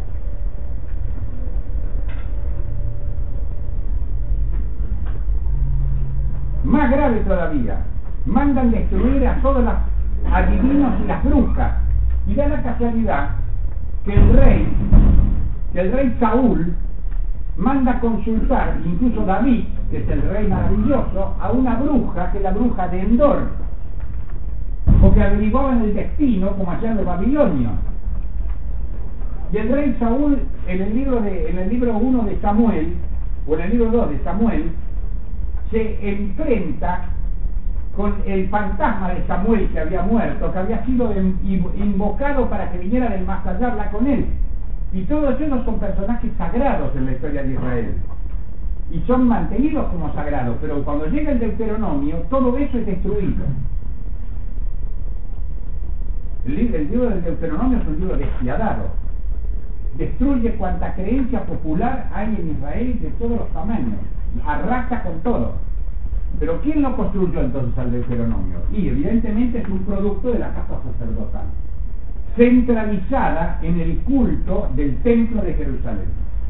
Más grave todavía, mandan destruir a todos los adivinos y las brujas, y da la casualidad que el rey, que el rey Saúl manda consultar, incluso David, que es el rey maravilloso, a una bruja, que es la bruja de Endor, porque averiguaban el destino como allá de Babilonia. Y el rey Saúl, en el libro de, en el libro uno de Samuel, o en el libro dos de Samuel, se enfrenta con el fantasma de Samuel que había muerto, que había sido invocado para que viniera del más allá a hablar con él. Y todos ellos son personajes sagrados en la historia de Israel. Y son mantenidos como sagrados, pero cuando llega el Deuteronomio, todo eso es destruido. El, el libro del Deuteronomio es un libro despiadado. Destruye cuanta creencia popular hay en Israel de todos los tamaños. Arrasa con todo. Pero ¿quién lo construyó entonces al Deuteronomio? Y evidentemente es un producto de la casa sacerdotal, centralizada en el culto del templo de Jerusalén.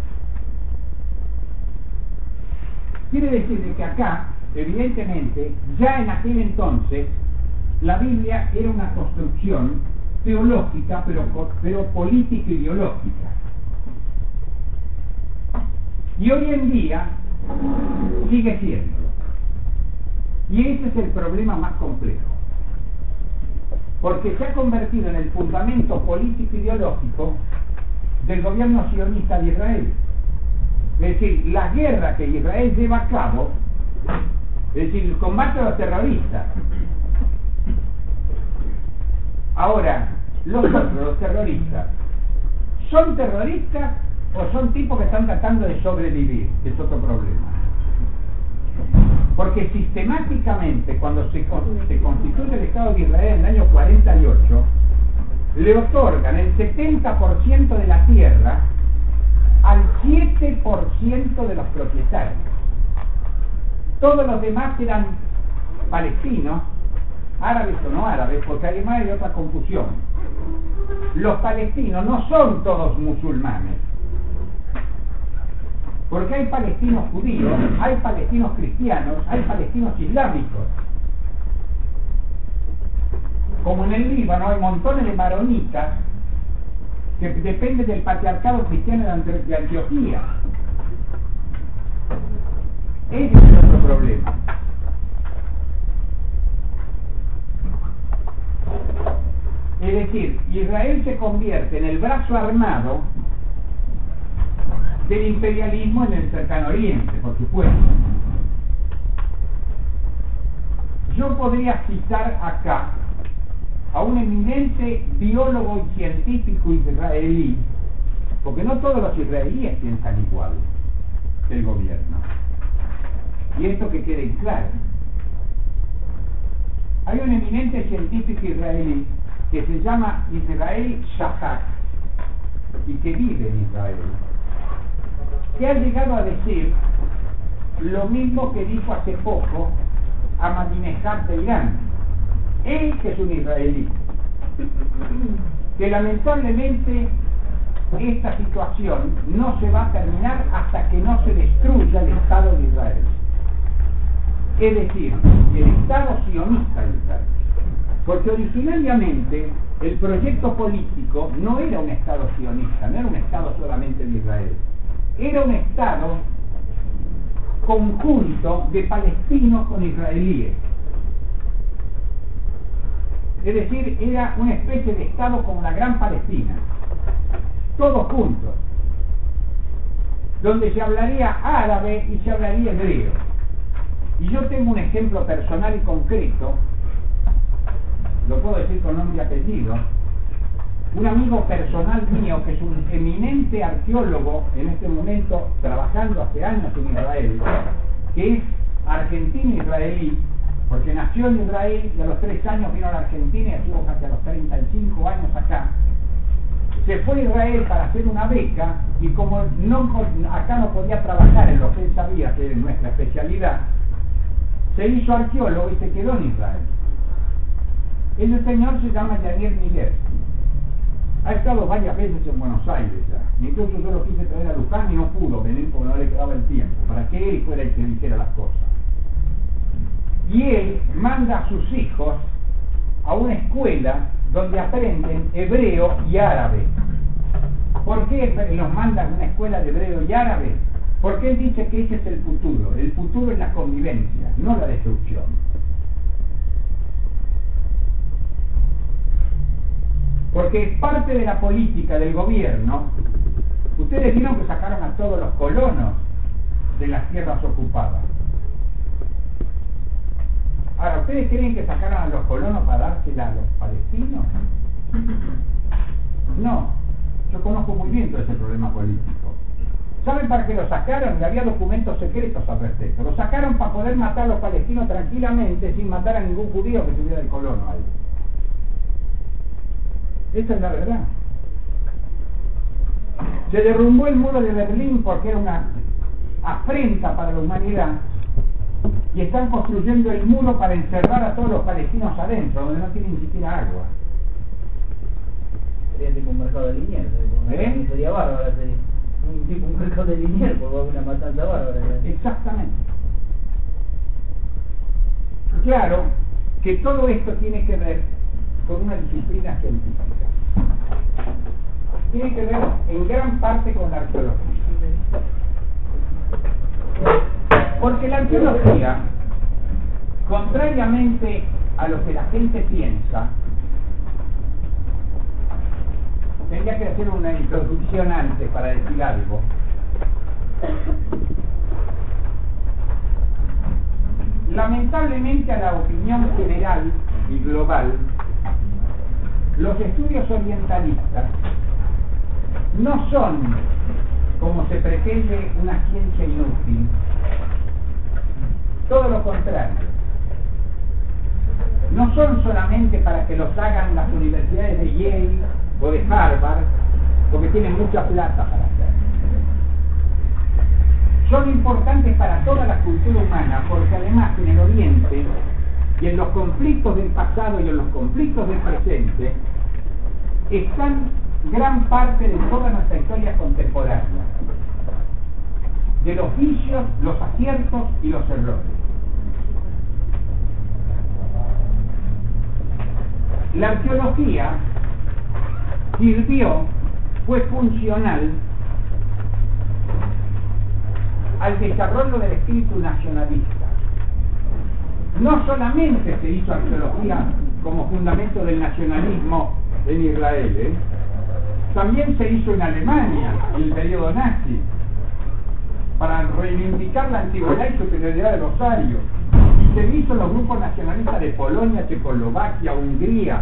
Quiere decir que acá, evidentemente, ya en aquel entonces, la Biblia era una construcción teológica, pero, pero político-ideológica. Y hoy en día, sigue siendo. Y ese es el problema más complejo. Porque se ha convertido en el fundamento político ideológico del gobierno sionista de Israel. Es decir, la guerra que Israel lleva a cabo, es decir, el combate a los terroristas. Ahora, los otros, los terroristas, ¿son terroristas o son tipos que están tratando de sobrevivir? Es otro problema. Porque sistemáticamente, cuando se, se constituye el Estado de Israel en el año cuarenta y ocho, le otorgan el setenta por ciento de la tierra al siete por ciento de los propietarios. Todos los demás eran palestinos, árabes o no árabes, porque además hay otra confusión. Los palestinos no son todos musulmanes, porque hay palestinos judíos, hay palestinos cristianos, hay palestinos islámicos. Como en el Líbano hay montones de maronitas que dependen del patriarcado cristiano de Antioquía. Ese es otro problema. Es decir, Israel se convierte en el brazo armado del imperialismo en el cercano oriente, por supuesto. Yo podría citar acá a un eminente biólogo y científico israelí, porque no todos los israelíes piensan igual del gobierno. Y esto que quede claro. Hay un eminente científico israelí que se llama Israel Shahak y que vive en Israel, que ha llegado a decir lo mismo que dijo hace poco Ahmadinejad de Irán, él que es un israelí, que lamentablemente esta situación no se va a terminar hasta que no se destruya el Estado de Israel, es decir, el Estado sionista de Israel. Porque originariamente el proyecto político no era un Estado sionista, no era un Estado solamente de Israel, era un Estado conjunto de palestinos con israelíes. Es decir, era una especie de Estado como la Gran Palestina, todos juntos, donde se hablaría árabe y se hablaría hebreo. Y yo tengo un ejemplo personal y concreto, lo puedo decir con nombre y apellido, un amigo personal mío que es un eminente arqueólogo en este momento, trabajando hace años en Israel, que es argentino-israelí, porque nació en Israel y a los tres años vino a la Argentina y estuvo casi a los treinta y cinco años acá. Se fue a Israel para hacer una beca y como no, acá no podía trabajar en lo que él sabía, que es nuestra especialidad, se hizo arqueólogo y se quedó en Israel. Ese señor se llama Yanier Miller. Ha estado varias veces en Buenos Aires ya. Incluso yo lo quise traer a Luján y no pudo venir porque no le quedaba el tiempo, para que él fuera el que dijera las cosas. Y él manda a sus hijos a una escuela donde aprenden hebreo y árabe. ¿Por qué los manda a una escuela de hebreo y árabe? Porque él dice que ese es el futuro. El futuro es la convivencia, no la destrucción. Porque es parte de la política del gobierno. Ustedes vieron que sacaron a todos los colonos de las tierras ocupadas. Ahora, ¿ustedes creen que sacaron a los colonos para dársela a los palestinos? No, yo conozco muy bien todo ese problema político. ¿Saben para qué lo sacaron? Y había documentos secretos al respecto. Lo sacaron para poder matar a los palestinos tranquilamente sin matar a ningún judío que tuviera el colono ahí. Esa es la verdad. Se derrumbó el muro de Berlín porque era una afrenta para la humanidad y están construyendo el muro para encerrar a todos los palestinos adentro, donde no tienen ni siquiera agua. Sería tipo un mercado de Liniers, ¿eh? Sería bárbara, sería un tipo un mercado de Liniers, porque va a haber una matanza bárbara. ¿Eh? Exactamente. Claro que todo esto tiene que ver con una disciplina científica. Tiene que ver en gran parte con la arqueología. Porque la arqueología, contrariamente a lo que la gente piensa, tendría que hacer una introducción antes para decir algo. Lamentablemente a la opinión general y global, los estudios orientalistas no son, como se pretende, una ciencia inútil. Todo lo contrario. No son solamente para que los hagan las universidades de Yale o de Harvard, porque tienen mucha plata para hacerlo. Son importantes para toda la cultura humana, porque además en el Oriente y en los conflictos del pasado y en los conflictos del presente están gran parte de toda nuestra historia contemporánea, de los vicios, los aciertos y los errores. La arqueología sirvió, fue funcional al desarrollo del espíritu nacionalista. No solamente se hizo arqueología como fundamento del nacionalismo en Israel, ¿eh? También se hizo en Alemania, en el periodo nazi, para reivindicar la antigüedad y superioridad de los arios. Y se hizo en los grupos nacionalistas de Polonia, Checoslovaquia, Hungría.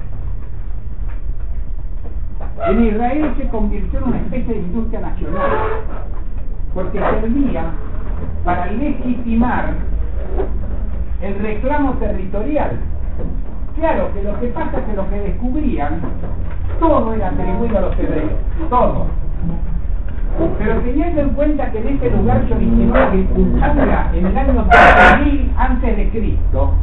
En Israel se convirtió en una especie de industria nacional, porque servía para legitimar el reclamo territorial. Claro que lo que pasa es que lo que descubrían, todo era atribuido a los hebreos, todo. Pero teniendo en cuenta que en este lugar se originó la agricultura en el año tres mil antes de Cristo,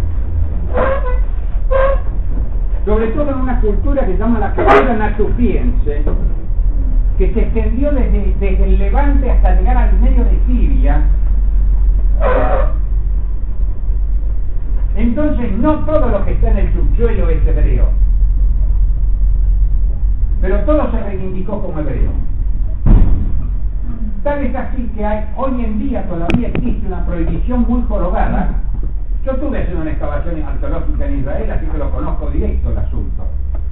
sobre todo en una cultura que se llama la cultura natufiense, que se extendió desde, desde el Levante hasta llegar al medio de Siria. Entonces no todo lo que está en el subsuelo es hebreo, pero todo se reivindicó como hebreo. Tal es así que hay, hoy en día todavía existe una prohibición muy jorobada. Yo estuve haciendo una excavación arqueológica en Israel, así que lo conozco directo el asunto.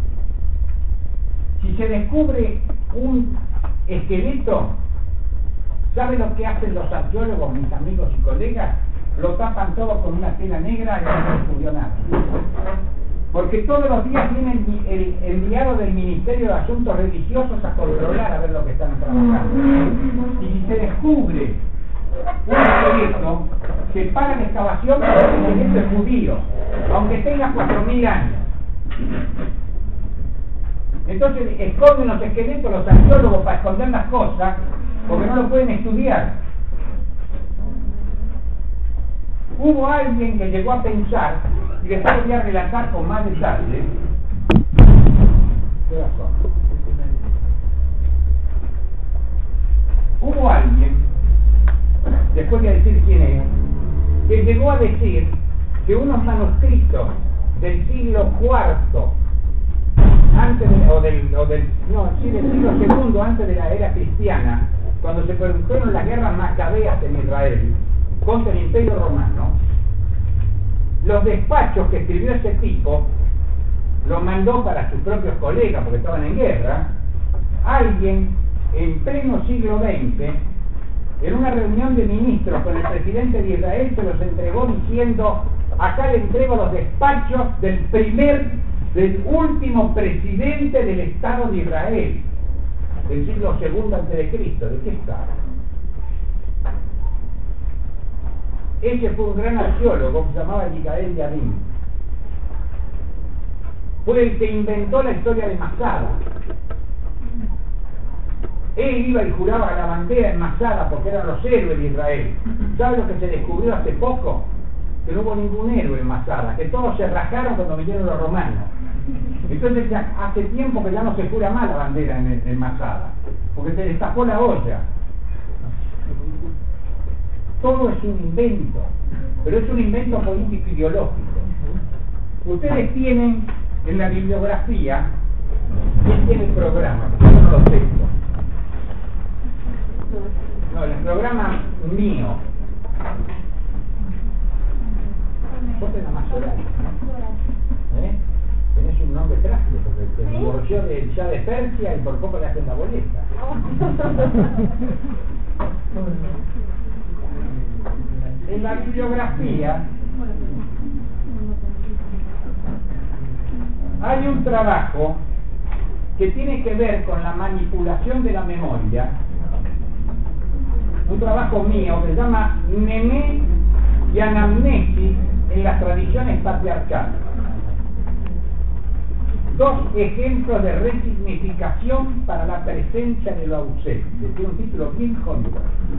Si se descubre un esqueleto, ¿sabe lo que hacen los arqueólogos, mis amigos y colegas? Lo tapan todo con una tela negra y no se descubrió nada. Porque todos los días viene el, el, el enviado del Ministerio de Asuntos Religiosos a controlar a ver lo que están trabajando. Y si se descubre un esqueleto, se para la excavación porque el esqueleto es judío, aunque tenga cuatro mil años. Entonces esconden los esqueletos los arqueólogos para esconder las cosas, porque no lo pueden estudiar. Hubo alguien que llegó a pensar, y después voy a relatar con más detalle. ¿Qué razón? Hubo alguien, después voy a decir quién es, que llegó a decir que unos manuscritos del siglo cuarto, antes de, o del, o del, no, sí, del siglo segundo antes de la era cristiana, cuando se produjeron las guerras macabeas en Israel contra el Imperio Romano, los despachos que escribió ese tipo los mandó para sus propios colegas porque estaban en guerra. Alguien en pleno siglo veinte, en una reunión de ministros con el presidente de Israel, se los entregó diciendo: acá le entrego los despachos del primer, del último presidente del Estado de Israel, del siglo segundo antes de Cristo. ¿De qué está? Ese fue un gran arqueólogo que se llamaba Yigael Yadin. Fue el que inventó la historia de Masada. Él iba y juraba la bandera en Masada porque eran los héroes de Israel. ¿Sabe lo que se descubrió hace poco? Que no hubo ningún héroe en Masada, que todos se rajaron cuando vinieron los romanos. Entonces ya hace tiempo que ya no se jura más la bandera en, en Masada, porque se destapó la olla. Todo es un invento, pero es un invento político ideológico. Ustedes tienen en la bibliografía, ¿quién tiene el programa? Yo no lo tengo. No, el programa mío Vos tenés más Horacio, ¿no? ¿Eh? Tenés un nombre trágico, porque te divorció del Shah de Persia y por poco le hacen la boleta. En la bibliografía hay un trabajo que tiene que ver con la manipulación de la memoria, un trabajo mío que se llama Nemé y Anamnesis en las tradiciones patriarcales. Dos ejemplos de resignificación para la presencia de lo ausente. Tiene un título bien jodido.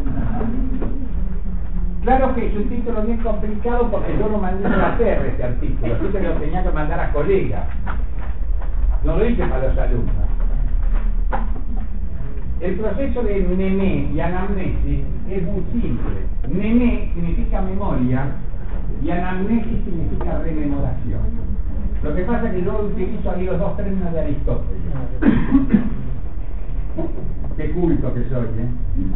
Claro que es un título bien complicado porque yo lo mandé a Inglaterra, este artículo, así que lo tenía que mandar a colegas. No lo hice para los alumnos. El proceso de Nemé y Anamnesis es muy simple. Nemé significa memoria y Anamnesis significa rememoración. Lo que pasa es que yo utilizo ahí los dos términos de Aristóteles. Qué culto que soy, ¿eh?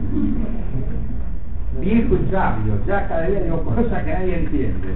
Viejo y sabio, ya cada día digo cosas que nadie entiende.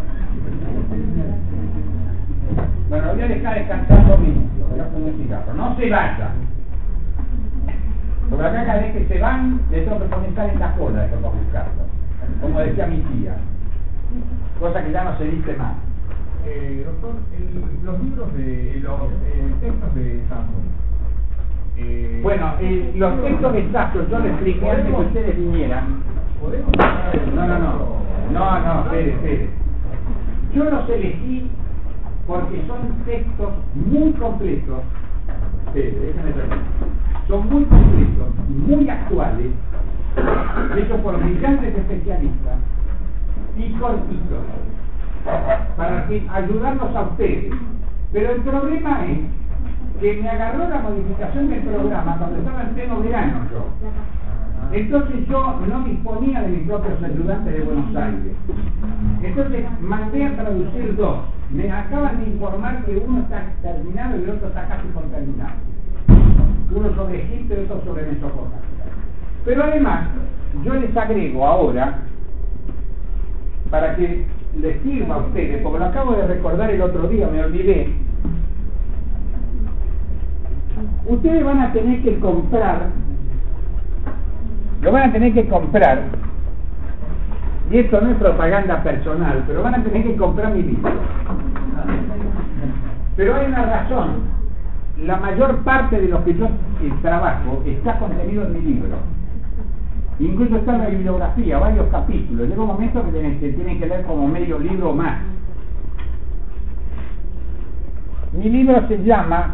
Bueno, voy a dejar descansar dos minutos, voy a poner un cigarro. No se vayan. Porque acá cada vez que se van, les tengo que comenzar en la cola de para buscarlos. Como decía mi tía. Cosa que ya no se dice más. Eh, doctor, el, los libros de los eh, textos de Sasso. Eh, bueno, eh, los textos de Sasso yo les expliqué antes que ustedes vinieran. ¿Podemos hablar de No, no, no. No, no, espere, espere. Yo los elegí porque son textos muy completos. Espere, déjenme terminar. Son muy completos, muy actuales, hechos por brillantes especialistas y cortitos, para que, ayudarnos a ustedes. Pero el problema es que me agarró la modificación del programa cuando estaba en pleno verano yo. Entonces yo no disponía de mis propios ayudantes de Buenos Aires. Entonces mandé a traducir dos. Me acaban de informar que uno está terminado y el otro está casi por terminar. Uno sobre Egipto y otro sobre Mesopotamia. Pero además, yo les agrego ahora, para que les sirva a ustedes, porque lo acabo de recordar el otro día, me olvidé, ustedes van a tener que comprar, lo van a tener que comprar, y esto no es propaganda personal, pero van a tener que comprar mi libro. Pero hay una razón. La mayor parte de lo que yo trabajo está contenido en mi libro. Incluso está en la bibliografía, varios capítulos. Llega un momento que tienen, que tienen que leer como medio libro o más. Mi libro se llama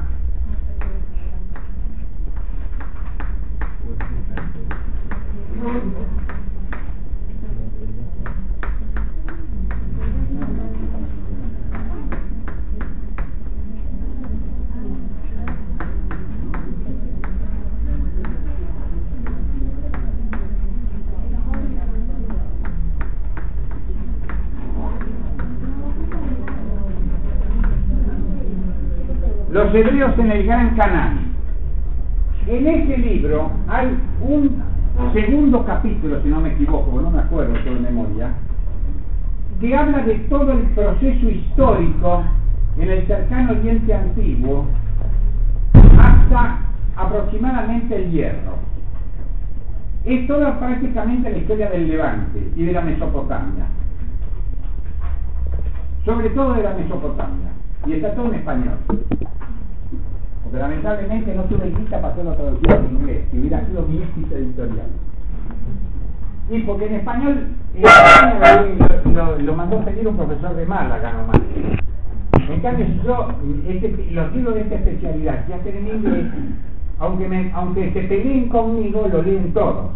Los hebreos en el Gran Canaán. En ese libro hay un segundo capítulo, si no me equivoco, no me acuerdo todo de memoria, que habla de todo el proceso histórico en el cercano Oriente Antiguo hasta aproximadamente el Hierro. Es toda prácticamente la historia del Levante y de la Mesopotamia, sobre todo de la Mesopotamia, y está todo en español. Porque lamentablemente no tuve lista para hacerlo traducido en inglés, que hubiera sido mi éxito editorial. Y porque en español, en español lo, lo, lo mandó a pedir un profesor de Málaga nomás. En cambio, yo, este, los libros de esta especialidad que hacen en inglés, aunque, me, aunque se peleen conmigo, lo leen todos.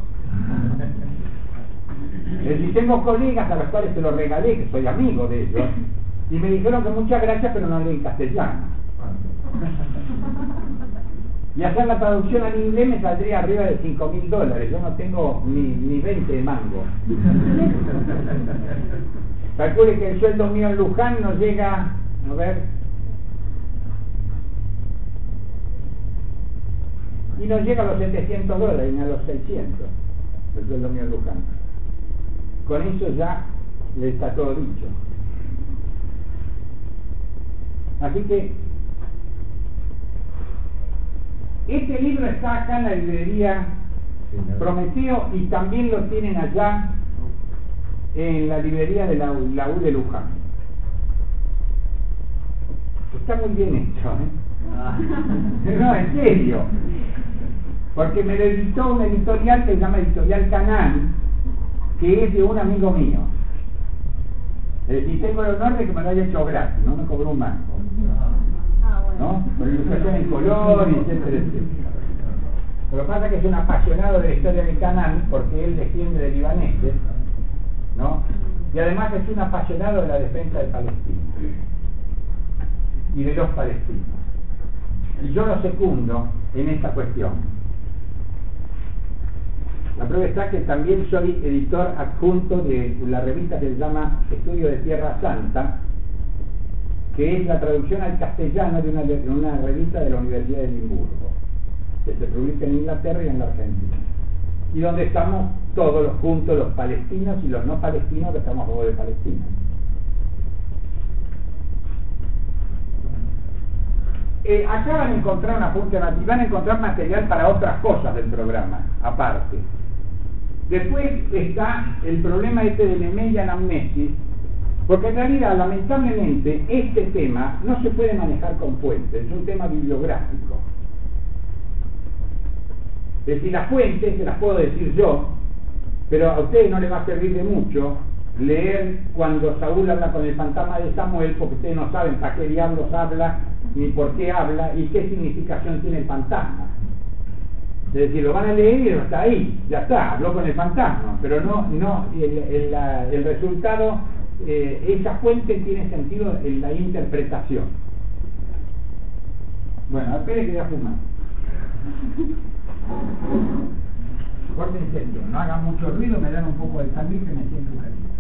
Es decir, tengo colegas a los cuales se los regalé, que soy amigo de ellos, y me dijeron que muchas gracias, pero no leen castellano. Y hacer la traducción al inglés me saldría arriba de cinco mil dólares. Yo no tengo ni, ni veinte de mango. Calcule que el sueldo mío en Luján no llega, a ver, y no llega a los setecientos dólares ni a los seiscientos, el sueldo mío en Luján. con eso ya le está todo dicho. Así que este libro está acá en la librería Prometeo y también lo tienen allá en la librería de la, la U de Luján. Está muy bien hecho, ¿eh? Ah. No, en serio. Porque me lo editó una editorial que se llama Editorial Canán, que es de un amigo mío. Eh, y tengo el honor de que me lo haya hecho gratis, no me cobró un mango. Ah, bueno. ¿No? Con ilustración en color, etcétera, etcétera. Lo que pasa es que es un apasionado de la historia del Canán, porque él desciende de libaneses, ¿no? Y además es un apasionado de la defensa de Palestina y de los palestinos. Y yo lo secundo en esta cuestión. La prueba está que también soy editor adjunto de la revista que se llama Estudio de Tierra Santa, que es la traducción al castellano de una, de una revista de la Universidad de Edimburgo, que se publica en Inglaterra y en la Argentina, y donde estamos todos los juntos, los palestinos y los no palestinos, que estamos a favor de Palestina. Eh, acá van a encontrar una apunte, van a encontrar material para otras cosas del programa, aparte. Después está el problema este de Nemé y anamnesis, porque en realidad, lamentablemente, este tema no se puede manejar con fuentes, es un tema bibliográfico. Es decir, las fuentes se las puedo decir yo, pero a ustedes no les va a servir de mucho leer cuando Saúl habla con el fantasma de Samuel, porque ustedes no saben para qué diablos habla, ni por qué habla, y qué significación tiene el fantasma. Es decir, lo van a leer y está ahí, ya está, habló con el fantasma, pero no, no el, el, la, el resultado, eh, esa fuente tiene sentido en la interpretación. Bueno, espere que voy a fumar. Córtense, no hagan mucho ruido, me dan un poco de sangre que me siento caliente.